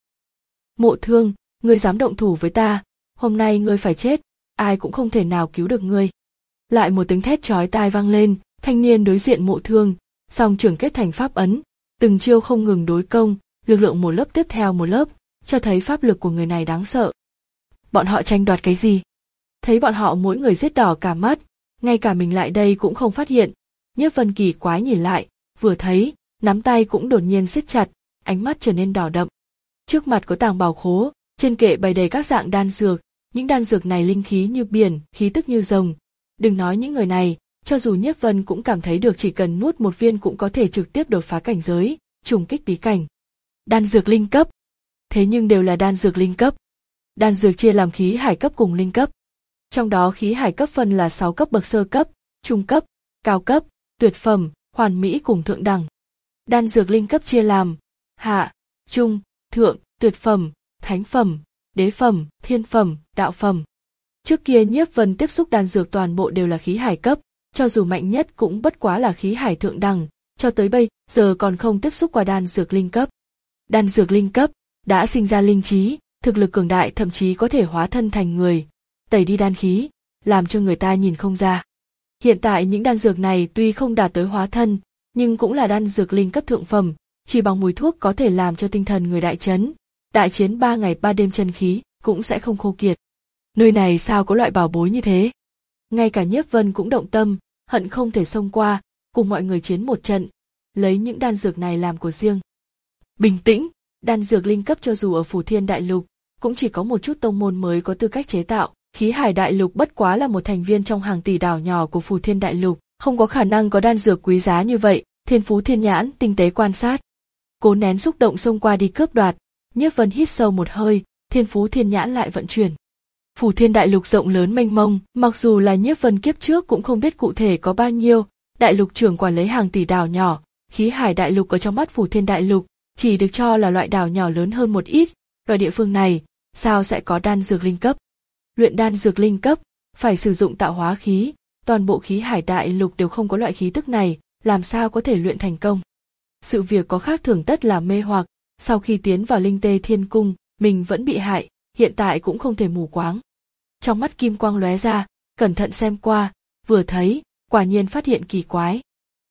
Speaker 1: Mộ Thương, ngươi dám động thủ với ta, hôm nay ngươi phải chết, ai cũng không thể nào cứu được ngươi. Lại một tiếng thét chói tai vang lên, thanh niên đối diện Mộ Thương, song trưởng kết thành pháp ấn, từng chiêu không ngừng đối công, lực lượng một lớp tiếp theo một lớp, cho thấy pháp lực của người này đáng sợ. Bọn họ tranh đoạt cái gì? Thấy bọn họ mỗi người giết đỏ cả mắt, ngay cả mình lại đây cũng không phát hiện. Nhiếp Vân kỳ quái nhìn lại, vừa thấy, nắm tay cũng đột nhiên siết chặt, ánh mắt trở nên đỏ đậm. Trước mặt có tàng bảo khố, trên kệ bày đầy các dạng đan dược, những đan dược này linh khí như biển, khí tức như rồng. Đừng nói những người này, cho dù Nhiếp Vân cũng cảm thấy được chỉ cần nuốt một viên cũng có thể trực tiếp đột phá cảnh giới, trùng kích bí cảnh. Đan dược linh cấp. Thế nhưng đều là đan dược linh cấp. Đan dược chia làm khí hải cấp cùng linh cấp. Trong đó khí hải cấp phân là sáu cấp bậc sơ cấp, trung cấp, cao cấp, tuyệt phẩm, hoàn mỹ cùng thượng đẳng. Đan dược linh cấp chia làm hạ, trung, thượng, tuyệt phẩm, thánh phẩm, đế phẩm, thiên phẩm, đạo phẩm. Trước kia Nhiếp Vân tiếp xúc đan dược toàn bộ đều là khí hải cấp, cho dù mạnh nhất cũng bất quá là khí hải thượng đẳng, cho tới bây giờ còn không tiếp xúc qua đan dược linh cấp. Đan dược linh cấp đã sinh ra linh trí, thực lực cường đại thậm chí có thể hóa thân thành người, tẩy đi đan khí, làm cho người ta nhìn không ra. Hiện tại những đan dược này tuy không đạt tới hóa thân, nhưng cũng là đan dược linh cấp thượng phẩm, chỉ bằng mùi thuốc có thể làm cho tinh thần người đại chấn, đại chiến ba ngày ba đêm chân khí cũng sẽ không khô kiệt. Nơi này sao có loại bảo bối như thế? Ngay cả Nhiếp Vân cũng động tâm, hận không thể xông qua, cùng mọi người chiến một trận, lấy những đan dược này làm của riêng. Bình tĩnh, đan dược linh cấp cho dù ở Phù Thiên Đại Lục, cũng chỉ có một chút tông môn mới có tư cách chế tạo. Khí Hải Đại Lục bất quá là một thành viên trong hàng tỷ đảo nhỏ của Phù Thiên Đại Lục, không có khả năng có đan dược quý giá như vậy. Thiên Phú Thiên Nhãn tinh tế quan sát, cố nén xúc động xông qua đi cướp đoạt. Nhiếp Vân hít sâu một hơi, Thiên Phú Thiên Nhãn lại vận chuyển. Phù Thiên Đại Lục rộng lớn mênh mông, mặc dù là Nhiếp Vân kiếp trước cũng không biết cụ thể có bao nhiêu. Đại lục trưởng quản lấy hàng tỷ đảo nhỏ, Khí Hải Đại Lục ở trong mắt Phù Thiên Đại Lục chỉ được cho là loại đảo nhỏ lớn hơn một ít. Loại địa phương này sao sẽ có đan dược linh cấp? Luyện đan dược linh cấp phải sử dụng tạo hóa khí, toàn bộ Khí Hải Đại Lục đều không có loại khí tức này, làm sao có thể luyện thành công? Sự việc có khác thường tất là mê hoặc, sau khi tiến vào Linh Tê Thiên Cung, mình vẫn bị hại, hiện tại cũng không thể mù quáng. Trong mắt kim quang lóe ra, cẩn thận xem qua, vừa thấy, quả nhiên phát hiện kỳ quái.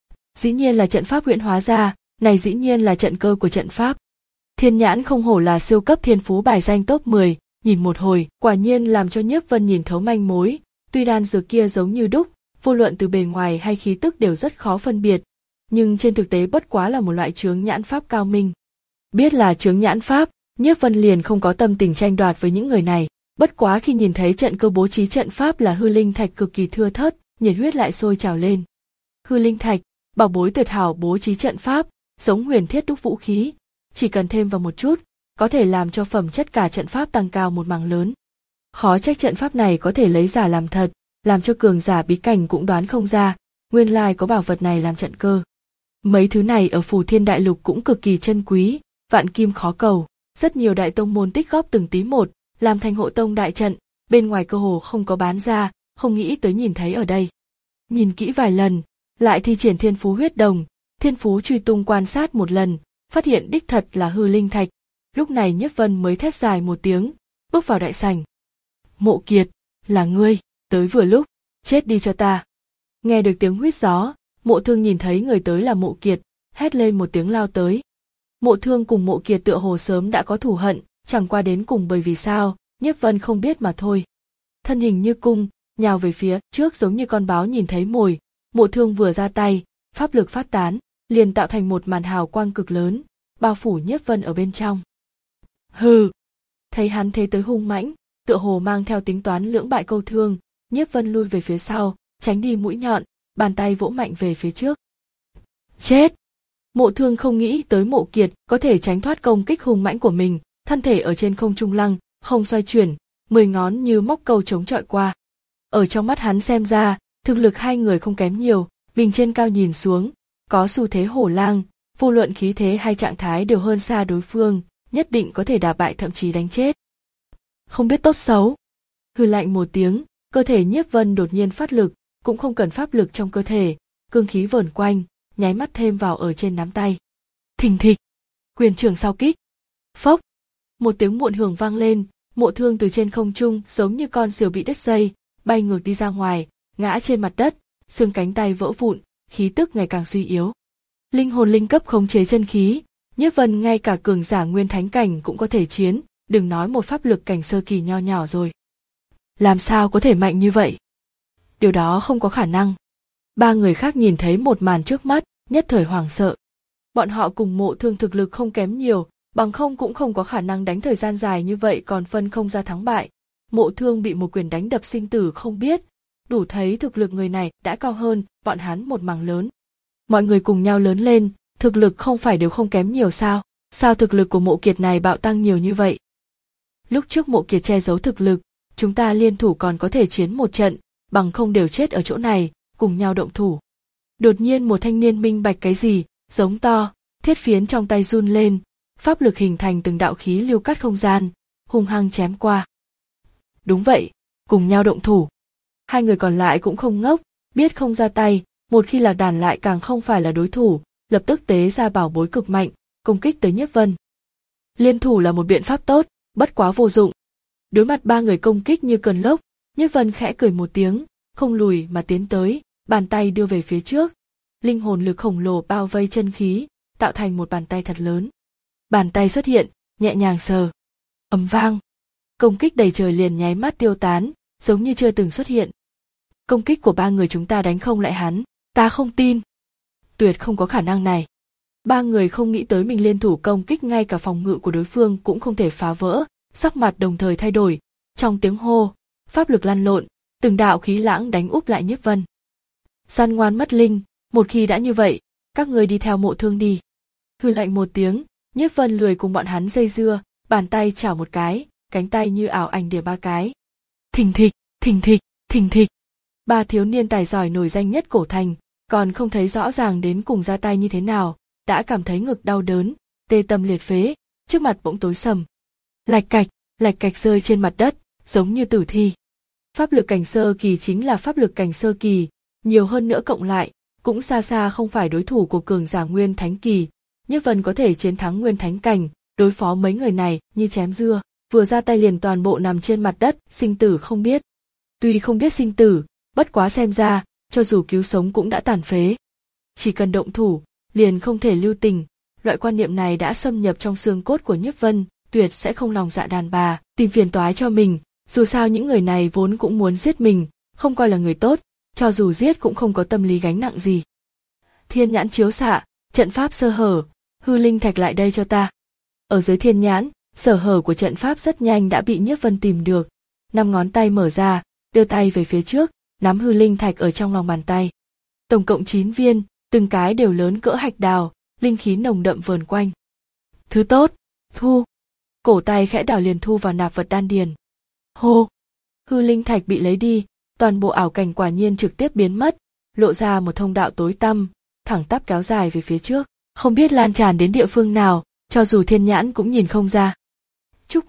Speaker 1: Dĩ nhiên là trận pháp huyễn hóa ra, này dĩ nhiên là trận cơ của trận pháp. Thiên Nhãn không hổ là siêu cấp thiên phú bài danh top mười, nhìn một hồi, quả nhiên làm cho Nhiếp Vân nhìn thấu manh mối, tuy đan dược kia giống như đúc, vô luận từ bề ngoài hay khí tức đều rất khó phân biệt, nhưng trên thực tế bất quá là một loại chướng nhãn pháp cao minh. Biết là chướng nhãn pháp, Nhiếp Vân liền không có tâm tình tranh đoạt với những người này, bất quá khi nhìn thấy trận cơ bố trí trận pháp là hư linh thạch cực kỳ thưa thớt, nhiệt huyết lại sôi trào lên. Hư linh thạch, bảo bối tuyệt hảo bố trí trận pháp, giống huyền thiết đúc vũ khí, chỉ cần thêm vào một chút, có thể làm cho phẩm chất cả trận pháp tăng cao một mảng lớn. Khó trách trận pháp này có thể lấy giả làm thật, làm cho cường giả bí cảnh cũng đoán không ra, nguyên lai có bảo vật này làm trận cơ. Mấy thứ này ở Phù Thiên Đại Lục cũng cực kỳ chân quý, vạn kim khó cầu, rất nhiều đại tông môn tích góp từng tí một, làm thành hộ tông đại trận, bên ngoài cơ hồ không có bán ra, không nghĩ tới nhìn thấy ở đây. Nhìn kỹ vài lần, lại thi triển thiên phú huyết đồng, thiên phú truy tung quan sát một lần, phát hiện đích thật là hư linh thạch. Lúc này Nhiếp Vân mới thét dài một tiếng, bước vào đại sảnh. Mộ Kiệt, là ngươi, tới vừa lúc, chết đi cho ta. Nghe được tiếng huýt gió, Mộ Thương nhìn thấy người tới là Mộ Kiệt, hét lên một tiếng lao tới. Mộ Thương cùng Mộ Kiệt tựa hồ sớm đã có thù hận, chẳng qua đến cùng bởi vì sao, Nhiếp Vân không biết mà thôi. Thân hình như cung, nhào về phía trước giống như con báo nhìn thấy mồi. Mộ Thương vừa ra tay, pháp lực phát tán, liền tạo thành một màn hào quang cực lớn, bao phủ Nhiếp Vân ở bên trong. Hừ! Thấy hắn thế tới hung mãnh, tựa hồ mang theo tính toán lưỡng bại câu thương, Nhiếp Vân lui về phía sau, tránh đi mũi nhọn, bàn tay vỗ mạnh về phía trước. Chết! Mộ Thương không nghĩ tới Mộ Kiệt có thể tránh thoát công kích hung mãnh của mình, thân thể ở trên không trung lăng, không xoay chuyển, mười ngón như móc câu chống chọi qua. Ở trong mắt hắn xem ra, thực lực hai người không kém nhiều, bình trên cao nhìn xuống, có xu thế hổ lang, vô luận khí thế hay trạng thái đều hơn xa đối phương, nhất định có thể đả bại thậm chí đánh chết. Không biết tốt xấu. Hừ lạnh một tiếng, cơ thể Nhiếp Vân đột nhiên phát lực, cũng không cần pháp lực trong cơ thể, cương khí vờn quanh, nháy mắt thêm vào ở trên nắm tay. Thình thịch, quyền trường sau kích. Phốc, một tiếng muộn hưởng vang lên, Mộ Thương từ trên không trung giống như con diều bị đứt dây, bay ngược đi ra ngoài, ngã trên mặt đất, xương cánh tay vỡ vụn, khí tức ngày càng suy yếu. Linh hồn linh cấp khống chế chân khí, Nhiếp Vân ngay cả cường giả nguyên thánh cảnh cũng có thể chiến, đừng nói một pháp lực cảnh sơ kỳ nho nhỏ rồi. Làm sao có thể mạnh như vậy? Điều đó không có khả năng. Ba người khác nhìn thấy một màn trước mắt, nhất thời hoảng sợ. Bọn họ cùng Mộ Thương thực lực không kém nhiều, bằng không cũng không có khả năng đánh thời gian dài như vậy còn phân không ra thắng bại. Mộ Thương bị một quyền đánh đập sinh tử không biết, đủ thấy thực lực người này đã cao hơn bọn hắn một mảng lớn. Mọi người cùng nhau lớn lên, thực lực không phải đều không kém nhiều sao? Sao thực lực của Mộ Kiệt này bạo tăng nhiều như vậy? Lúc trước Mộ Kiệt che giấu thực lực, chúng ta liên thủ còn có thể chiến một trận, bằng không đều chết ở chỗ này, cùng nhau động thủ. Đột nhiên một thanh niên minh bạch cái gì, giống to, thiết phiến trong tay run lên, pháp lực hình thành từng đạo khí lưu cắt không gian, hung hăng chém qua. Đúng vậy, cùng nhau động thủ. Hai người còn lại cũng không ngốc, biết không ra tay, một khi là đàn lại càng không phải là đối thủ, lập tức tế ra bảo bối cực mạnh, công kích tới Nhiếp Vân. Liên thủ là một biện pháp tốt, bất quá vô dụng. Đối mặt ba người công kích như cơn lốc, Nhiếp Vân khẽ cười một tiếng, không lùi mà tiến tới, bàn tay đưa về phía trước. Linh hồn lực khổng lồ bao vây chân khí, tạo thành một bàn tay thật lớn. Bàn tay xuất hiện, nhẹ nhàng sờ. Ầm vang. Công kích đầy trời liền nháy mắt tiêu tán, giống như chưa từng xuất hiện. Công kích của ba người chúng ta đánh không lại hắn, ta không tin. Tuyệt không có khả năng này. Ba người không nghĩ tới mình liên thủ công kích ngay cả phòng ngự của đối phương cũng không thể phá vỡ, sắc mặt đồng thời thay đổi. Trong tiếng hô, pháp lực lăn lộn, từng đạo khí lãng đánh úp lại Nhiếp Vân. Gian ngoan mất linh, một khi đã như vậy, các người đi theo Mộ Thương đi. Hừ lạnh một tiếng, Nhiếp Vân lười cùng bọn hắn dây dưa, bàn tay chảo một cái, cánh tay như ảo ảnh đỉa ba cái. Thình thịch, thình thịch, thình thịch. Ba thiếu niên tài giỏi nổi danh nhất cổ thành, còn không thấy rõ ràng đến cùng ra tay như thế nào, đã cảm thấy ngực đau đớn, tê tâm liệt phế, trước mặt bỗng tối sầm. Lạch cạch, lạch cạch rơi trên mặt đất, giống như tử thi. Pháp lực cảnh sơ kỳ chính là pháp lực cảnh sơ kỳ, nhiều hơn nữa cộng lại, cũng xa xa không phải đối thủ của cường giả nguyên thánh kỳ. Nhiếp Vân có thể chiến thắng nguyên thánh cảnh, đối phó mấy người này như chém dưa, vừa ra tay liền toàn bộ nằm trên mặt đất, sinh tử không biết. Tuy không biết sinh tử, bất quá xem ra, cho dù cứu sống cũng đã tàn phế. Chỉ cần động thủ, liền không thể lưu tình, loại quan niệm này đã xâm nhập trong xương cốt của Nhiếp Vân, tuyệt sẽ không lòng dạ đàn bà, tìm phiền toái cho mình, dù sao những người này vốn cũng muốn giết mình, không coi là người tốt, cho dù giết cũng không có tâm lý gánh nặng gì. Thiên nhãn chiếu xạ, trận pháp sơ hở, hư linh thạch lại đây cho ta. Ở dưới thiên nhãn, sở hở của trận pháp rất nhanh đã bị Nhiếp Vân tìm được, năm ngón tay mở ra, đưa tay về phía trước, nắm hư linh thạch ở trong lòng bàn tay. Tổng cộng chín viên, từng cái đều lớn cỡ hạch đào, linh khí nồng đậm vờn quanh. Thứ tốt, thu. Cổ tay khẽ đảo liền thu vào nạp vật đan điền. Hô, hư linh thạch bị lấy đi, toàn bộ ảo cảnh quả nhiên trực tiếp biến mất, lộ ra một thông đạo tối tăm, thẳng tắp kéo dài về phía trước, không biết lan tràn đến địa phương nào, cho dù thiên nhãn cũng nhìn không ra. Chúc mừng,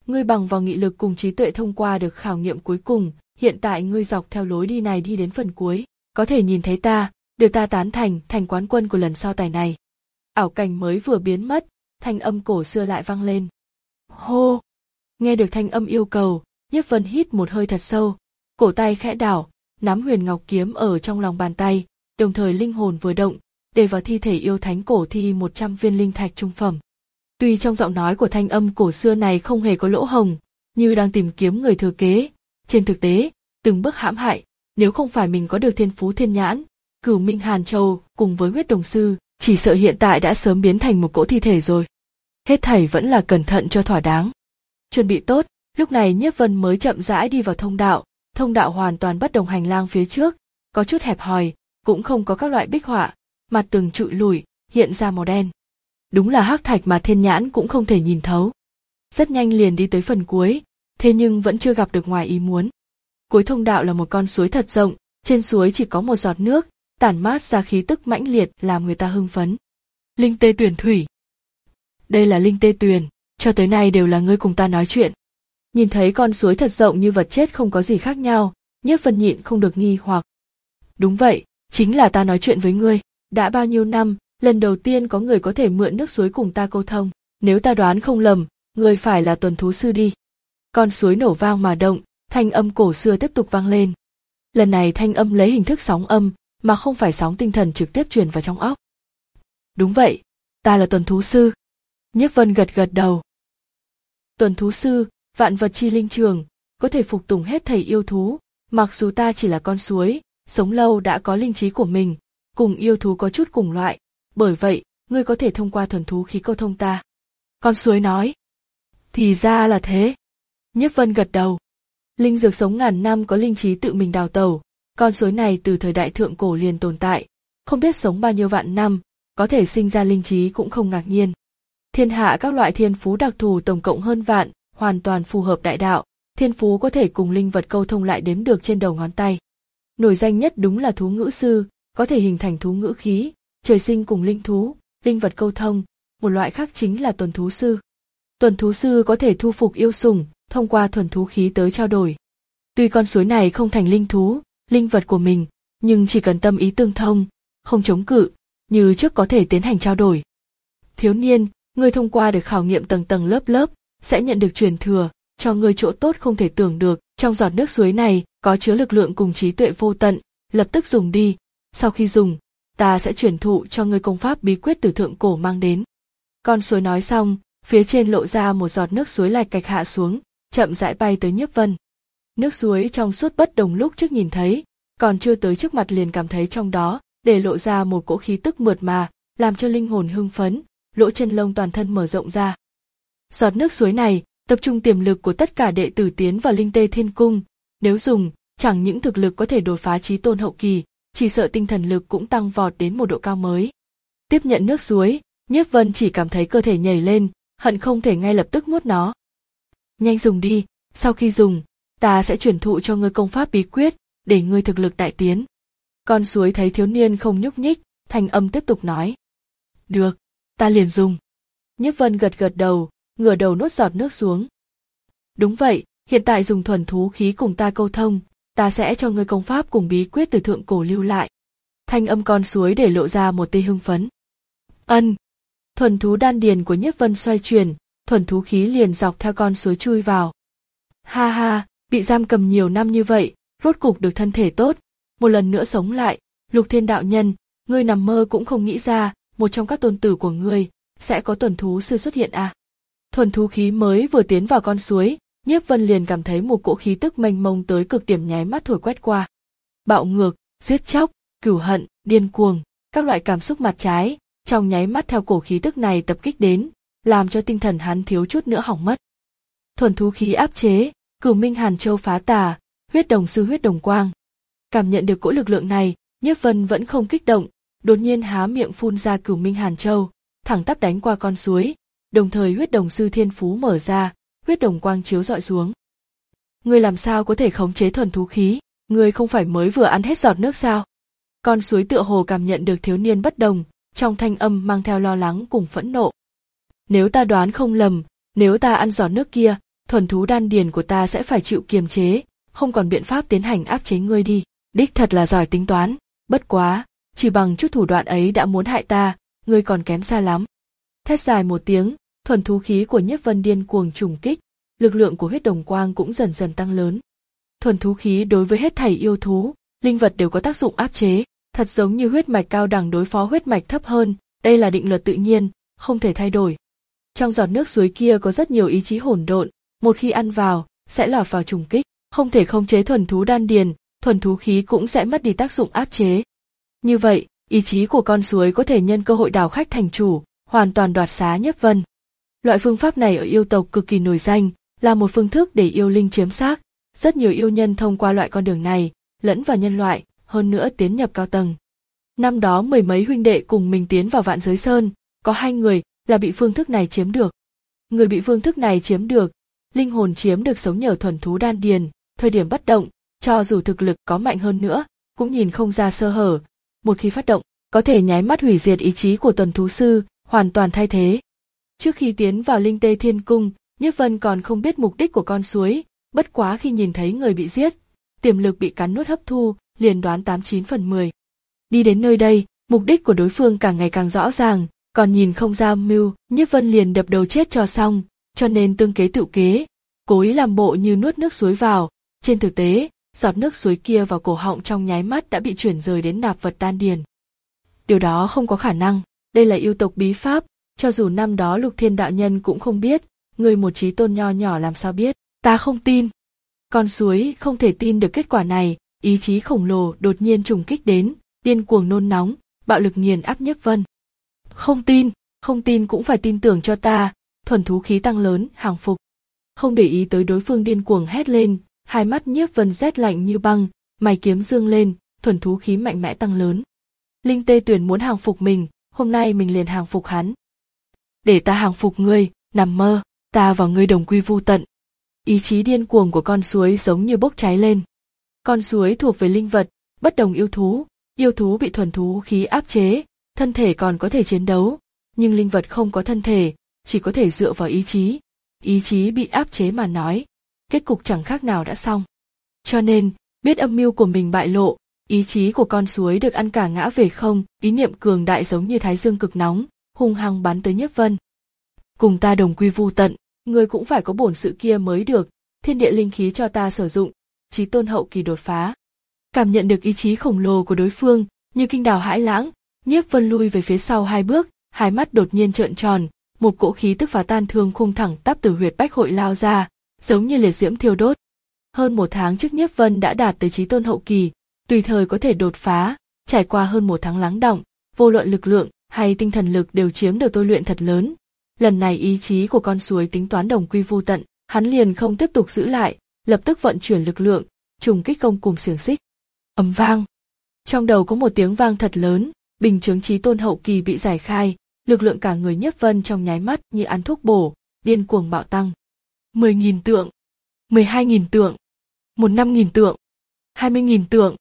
Speaker 1: ngươi bằng vào nghị lực cùng trí tuệ thông qua được khảo nghiệm cuối cùng, hiện tại ngươi dọc theo lối đi này đi đến phần cuối, có thể nhìn thấy ta, được ta tán thành thành quán quân của lần so tài này. Ảo cảnh mới vừa biến mất, thanh âm cổ xưa lại vang lên. Hô! Nghe được thanh âm yêu cầu, Nhiếp Vân hít một hơi thật sâu, cổ tay khẽ đảo, nắm huyền ngọc kiếm ở trong lòng bàn tay, đồng thời linh hồn vừa động, để vào thi thể yêu thánh cổ thi một trăm viên linh thạch trung phẩm. Tuy trong giọng nói của thanh âm cổ xưa này không hề có lỗ hổng, như đang tìm kiếm người thừa kế, trên thực tế, từng bước hãm hại, nếu không phải mình có được thiên phú thiên nhãn, Cửu Minh Hàn Châu cùng với huyết đồng sư, chỉ sợ hiện tại đã sớm biến thành một cỗ thi thể rồi. Hết thảy vẫn là cẩn thận cho thỏa đáng. Chuẩn bị tốt, lúc này Nhiếp Vân mới chậm rãi đi vào thông đạo, thông đạo hoàn toàn bất đồng hành lang phía trước, có chút hẹp hòi, cũng không có các loại bích họa, mặt tường trụi lùi, hiện ra màu đen. Đúng là hắc thạch mà thiên nhãn cũng không thể nhìn thấu. Rất nhanh liền đi tới phần cuối, thế nhưng vẫn chưa gặp được ngoài ý muốn. Cuối thông đạo là một con suối thật rộng, trên suối chỉ có một giọt nước, tản mát ra khí tức mãnh liệt làm người ta hưng phấn. Linh tê tuyển thủy. Đây là linh tê tuyền, cho tới nay đều là ngươi cùng ta nói chuyện. Nhìn thấy con suối thật rộng như vật chết không có gì khác nhau, Nhiếp Vân nhịn không được nghi hoặc. Đúng vậy, chính là ta nói chuyện với ngươi, đã bao nhiêu năm, lần đầu tiên có người có thể mượn nước suối cùng ta câu thông, nếu ta đoán không lầm, ngươi phải là tuần thú sư đi. Con suối nổ vang mà động, thanh âm cổ xưa tiếp tục vang lên. Lần này thanh âm lấy hình thức sóng âm, mà không phải sóng tinh thần trực tiếp truyền vào trong óc. Đúng vậy, ta là tuần thú sư. Nhiếp Vân gật gật đầu. Tuần thú sư, vạn vật chi linh trường, có thể phục tùng hết thảy yêu thú, mặc dù ta chỉ là con suối, sống lâu đã có linh trí của mình, cùng yêu thú có chút cùng loại, bởi vậy, ngươi có thể thông qua thuần thú khí câu thông ta. Con suối nói. Thì ra là thế. Nhiếp Vân gật đầu. Linh dược sống ngàn năm có linh trí tự mình đào tẩu, con suối này từ thời đại thượng cổ liền tồn tại, không biết sống bao nhiêu vạn năm, có thể sinh ra linh trí cũng không ngạc nhiên. Thiên hạ các loại thiên phú đặc thù tổng cộng hơn vạn, hoàn toàn phù hợp đại đạo, thiên phú có thể cùng linh vật câu thông lại đếm được trên đầu ngón tay. Nổi danh nhất đúng là thú ngữ sư, có thể hình thành thú ngữ khí, trời sinh cùng linh thú, linh vật câu thông, một loại khác chính là tuần thú sư. Tuần thú sư có thể thu phục yêu sủng, thông qua thuần thú khí tới trao đổi. Tuy con suối này không thành linh thú, linh vật của mình, nhưng chỉ cần tâm ý tương thông, không chống cự, như trước có thể tiến hành trao đổi. Thiếu niên, ngươi thông qua được khảo nghiệm tầng tầng lớp lớp, sẽ nhận được truyền thừa, cho ngươi chỗ tốt không thể tưởng được, trong giọt nước suối này có chứa lực lượng cùng trí tuệ vô tận, lập tức dùng đi, sau khi dùng, ta sẽ truyền thụ cho ngươi công pháp bí quyết từ thượng cổ mang đến. Con suối nói xong, phía trên lộ ra một giọt nước suối lạch cạch hạ xuống, chậm rãi bay tới Nhiếp Vân. Nước suối trong suốt bất đồng lúc trước nhìn thấy, còn chưa tới trước mặt liền cảm thấy trong đó, để lộ ra một cỗ khí tức mượt mà, làm cho linh hồn hưng phấn, lỗ chân lông toàn thân mở rộng ra. Giọt nước suối này, tập trung tiềm lực của tất cả đệ tử tiến vào Linh Tê Thiên Cung, nếu dùng, chẳng những thực lực có thể đột phá chí tôn hậu kỳ, chỉ sợ tinh thần lực cũng tăng vọt đến một độ cao mới. Tiếp nhận nước suối, Nhiếp Vân chỉ cảm thấy cơ thể nhảy lên, hận không thể ngay lập tức nuốt nó. Nhanh dùng đi, sau khi dùng, ta sẽ truyền thụ cho ngươi công pháp bí quyết, để ngươi thực lực đại tiến. Con suối thấy thiếu niên không nhúc nhích, thanh âm tiếp tục nói. Được, ta liền dùng. Nhiếp Vân gật gật đầu, ngửa đầu nuốt giọt nước xuống. Đúng vậy, hiện tại dùng thuần thú khí cùng ta câu thông, ta sẽ cho ngươi công pháp cùng bí quyết từ thượng cổ lưu lại. Thanh âm con suối để lộ ra một tia hưng phấn. Ân. Thuần thú đan điền của Nhiếp Vân xoay chuyển, thuần thú khí liền dọc theo con suối chui vào. Ha ha, bị giam cầm nhiều năm như vậy, rốt cục được thân thể tốt, một lần nữa sống lại, Lục Thiên đạo nhân, ngươi nằm mơ cũng không nghĩ ra, một trong các tôn tử của ngươi sẽ có tuần thú sư xuất hiện à? Thuần thú khí mới vừa tiến vào con suối, Nhiếp Vân liền cảm thấy một cỗ khí tức mênh mông tới cực điểm nháy mắt thổi quét qua. Bạo ngược, giết chóc, cửu hận, điên cuồng, các loại cảm xúc mặt trái, trong nháy mắt theo cổ khí tức này tập kích đến, làm cho tinh thần hắn thiếu chút nữa hỏng mất. Thuần thú khí áp chế, Cửu Minh Hàn Châu phá tà, huyết đồng sư huyết đồng quang. Cảm nhận được cỗ lực lượng này, Nhiếp Vân vẫn không kích động, đột nhiên há miệng phun ra Cửu Minh Hàn Châu, thẳng tắp đánh qua con suối, đồng thời huyết đồng sư thiên phú mở ra, huyết đồng quang chiếu rọi xuống. Ngươi làm sao có thể khống chế thuần thú khí, ngươi không phải mới vừa ăn hết giọt nước sao? Con suối tựa hồ cảm nhận được thiếu niên bất đồng, trong thanh âm mang theo lo lắng cùng phẫn nộ. Nếu ta đoán không lầm, nếu ta ăn giọt nước kia, thuần thú đan điền của ta sẽ phải chịu kiềm chế, không còn biện pháp tiến hành áp chế ngươi đi. Đích thật là giỏi tính toán, bất quá, chỉ bằng chút thủ đoạn ấy đã muốn hại ta, ngươi còn kém xa lắm. Thét dài một tiếng, thuần thú khí của Nhiếp Vân điên cuồng trùng kích, lực lượng của huyết đồng quang cũng dần dần tăng lớn. Thuần thú khí đối với hết thảy yêu thú, linh vật đều có tác dụng áp chế, thật giống như huyết mạch cao đẳng đối phó huyết mạch thấp hơn, đây là định luật tự nhiên, không thể thay đổi. Trong giọt nước suối kia có rất nhiều ý chí hỗn độn, một khi ăn vào, sẽ lọt vào trùng kích, không thể khống chế thuần thú đan điền, thuần thú khí cũng sẽ mất đi tác dụng áp chế. Như vậy, ý chí của con suối có thể nhân cơ hội đào khách thành chủ, hoàn toàn đoạt xá Nhiếp Vân. Loại phương pháp này ở yêu tộc cực kỳ nổi danh, là một phương thức để yêu linh chiếm xác. Rất nhiều yêu nhân thông qua loại con đường này, lẫn vào nhân loại, hơn nữa tiến nhập cao tầng. Năm đó mười mấy huynh đệ cùng mình tiến vào Vạn Giới Sơn, có hai người là bị phương thức này chiếm được. Người bị phương thức này chiếm được, linh hồn chiếm được sống nhờ thuần thú đan điền, thời điểm bất động, cho dù thực lực có mạnh hơn nữa, cũng nhìn không ra sơ hở. Một khi phát động, có thể nháy mắt hủy diệt ý chí của tuần thú sư, hoàn toàn thay thế. Trước khi tiến vào Linh Tê Thiên Cung, Nhiếp Vân còn không biết mục đích của con suối, bất quá khi nhìn thấy người bị giết, tiềm lực bị cắn nuốt hấp thu, liền đoán tám chín phần mười. Đi đến nơi đây, mục đích của đối phương càng ngày càng rõ ràng, còn nhìn không ra mưu, Nhiếp Vân liền đập đầu chết cho xong, cho nên tương kế tự kế, cố ý làm bộ như nuốt nước suối vào, trên thực tế, giọt nước suối kia vào cổ họng trong nháy mắt đã bị chuyển rời đến nạp vật đan điền. Điều đó không có khả năng, đây là yêu tộc bí pháp, cho dù năm đó Lục Thiên đạo nhân cũng không biết, người một trí tôn nho nhỏ làm sao biết, ta không tin. Con suối không thể tin được kết quả này, ý chí khổng lồ đột nhiên trùng kích đến, điên cuồng nôn nóng, bạo lực nghiền áp Nhiếp Vân. Không tin, không tin cũng phải tin tưởng cho ta, thuần thú khí tăng lớn, hàng phục. Không để ý tới đối phương điên cuồng hét lên, hai mắt Nhiếp Vân rét lạnh như băng, mày kiếm dương lên, thuần thú khí mạnh mẽ tăng lớn. Linh Tê Tuyển muốn hàng phục mình, hôm nay mình liền hàng phục hắn. Để ta hàng phục ngươi, nằm mơ, ta và ngươi đồng quy vu tận. Ý chí điên cuồng của con suối giống như bốc cháy lên. Con suối thuộc về linh vật, bất đồng yêu thú, yêu thú bị thuần thú khí áp chế, thân thể còn có thể chiến đấu, nhưng linh vật không có thân thể, chỉ có thể dựa vào ý chí. Ý chí bị áp chế mà nói, kết cục chẳng khác nào đã xong. Cho nên, biết âm mưu của mình bại lộ, ý chí của con suối được ăn cả ngã về không, ý niệm cường đại giống như thái dương cực nóng, hung hăng bắn tới Nhiếp Vân. Cùng ta đồng quy vu tận, ngươi cũng phải có bổn sự kia mới được, thiên địa linh khí cho ta sử dụng, chí tôn hậu kỳ đột phá. Cảm nhận được ý chí khổng lồ của đối phương, như kinh đào hãi lãng, Nhiếp Vân lui về phía sau hai bước, hai mắt đột nhiên trợn tròn, một cỗ khí tức phá tan thương khung thẳng tắp từ huyệt bách hội lao ra, giống như liệt diễm thiêu đốt. Hơn một tháng trước Nhiếp Vân đã đạt tới chí tôn hậu kỳ, tùy thời có thể đột phá, trải qua hơn một tháng lắng đọng, vô luận lực lượng hay tinh thần lực đều chiếm được tôi luyện thật lớn. Lần này ý chí của con suối tính toán đồng quy vu tận, hắn liền không tiếp tục giữ lại, lập tức vận chuyển lực lượng, trùng kích công cùng xiềng xích. Ầm vang. Trong đầu có một tiếng vang thật lớn, bình chướng chí tôn hậu kỳ bị giải khai, lực lượng cả người Nhiếp Vân trong nháy mắt như ăn thuốc bổ, điên cuồng bạo tăng. mười nghìn tượng, mười hai nghìn tượng, mười lăm nghìn tượng, hai mươi nghìn tượng,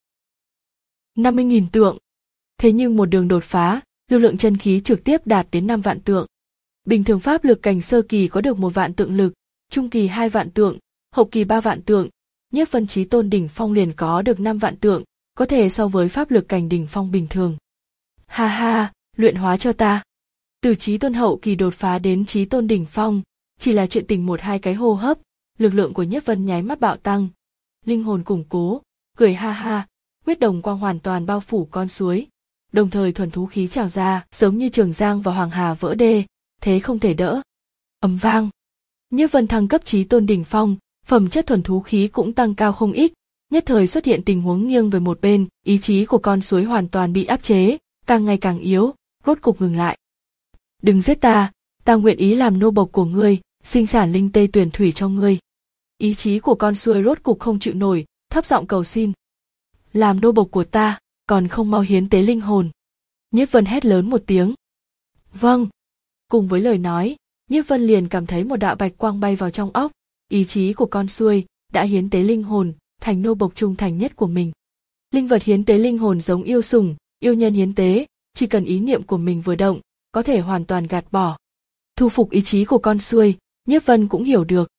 Speaker 1: năm mươi nghìn tượng. Thế nhưng một đường đột phá, lực lượng chân khí trực tiếp đạt đến năm vạn tượng. Bình thường pháp lực cảnh sơ kỳ có được một vạn tượng lực, trung kỳ hai vạn tượng, hậu kỳ ba vạn tượng, Nhiếp Vân chí tôn đỉnh phong liền có được năm vạn tượng, có thể so với pháp lực cảnh đỉnh phong bình thường. Ha ha, luyện hóa cho ta. Từ chí tôn hậu kỳ đột phá đến chí tôn đỉnh phong, chỉ là chuyện tình một hai cái hô hấp, lực lượng của Nhiếp Vân nháy mắt bạo tăng. Linh hồn củng cố, cười ha ha, huyết đồng quang hoàn toàn bao phủ con suối, đồng thời thuần thú khí trào ra, giống như Trường Giang và Hoàng Hà vỡ đê, thế không thể đỡ. Ầm vang. Nhiếp Vân thăng cấp chí tôn đỉnh phong, phẩm chất thuần thú khí cũng tăng cao không ít, nhất thời xuất hiện tình huống nghiêng về một bên, ý chí của con suối hoàn toàn bị áp chế, càng ngày càng yếu, rốt cục ngừng lại. Đừng giết ta, ta nguyện ý làm nô bộc của ngươi, sinh sản linh tê tuyển thủy cho ngươi. Ý chí của con suối rốt cục không chịu nổi, thấp giọng cầu xin. Làm nô bộc của ta, còn không mau hiến tế linh hồn. Nhiếp Vân hét lớn một tiếng. Vâng. Cùng với lời nói, Nhiếp Vân liền cảm thấy một đạo bạch quang bay vào trong óc, ý chí của con suối đã hiến tế linh hồn, thành nô bộc trung thành nhất của mình. Linh vật hiến tế linh hồn giống yêu sủng, yêu nhân hiến tế, chỉ cần ý niệm của mình vừa động, có thể hoàn toàn gạt bỏ. Thu phục ý chí của con suối, Nhiếp Vân cũng hiểu được.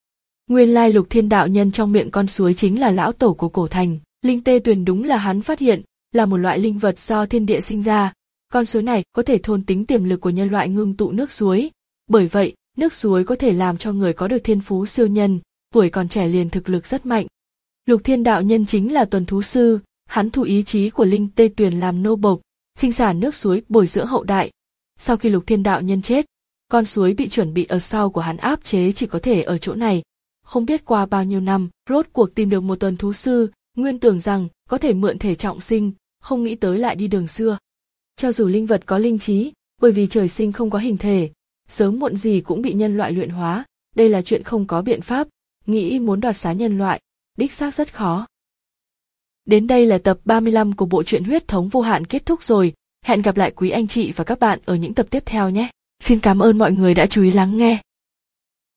Speaker 1: Nguyên lai Lục Thiên đạo nhân trong miệng con suối chính là lão tổ của cổ thành, linh tê tuyền đúng là hắn phát hiện, là một loại linh vật do thiên địa sinh ra. Con suối này có thể thôn tính tiềm lực của nhân loại ngưng tụ nước suối, bởi vậy, nước suối có thể làm cho người có được thiên phú siêu nhân, tuổi còn trẻ liền thực lực rất mạnh. Lục Thiên đạo nhân chính là tuần thú sư, hắn thụ ý chí của linh tê tuyền làm nô bộc, sinh sản nước suối bồi dưỡng hậu đại. Sau khi Lục Thiên đạo nhân chết, con suối bị chuẩn bị ở sau của hắn áp chế chỉ có thể ở chỗ này. Không biết qua bao nhiêu năm, rốt cuộc tìm được một tuần thú sư, nguyên tưởng rằng có thể mượn thể trọng sinh, không nghĩ tới lại đi đường xưa. Cho dù linh vật có linh trí, bởi vì trời sinh không có hình thể, sớm muộn gì cũng bị nhân loại luyện hóa, đây là chuyện không có biện pháp, nghĩ muốn đoạt xá nhân loại, đích xác rất khó. Đến đây là tập ba mươi lăm của bộ truyện Huyết thống vô hạn kết thúc rồi, hẹn gặp lại quý anh chị và các bạn ở những tập tiếp theo nhé. Xin cảm ơn mọi người đã chú ý lắng nghe.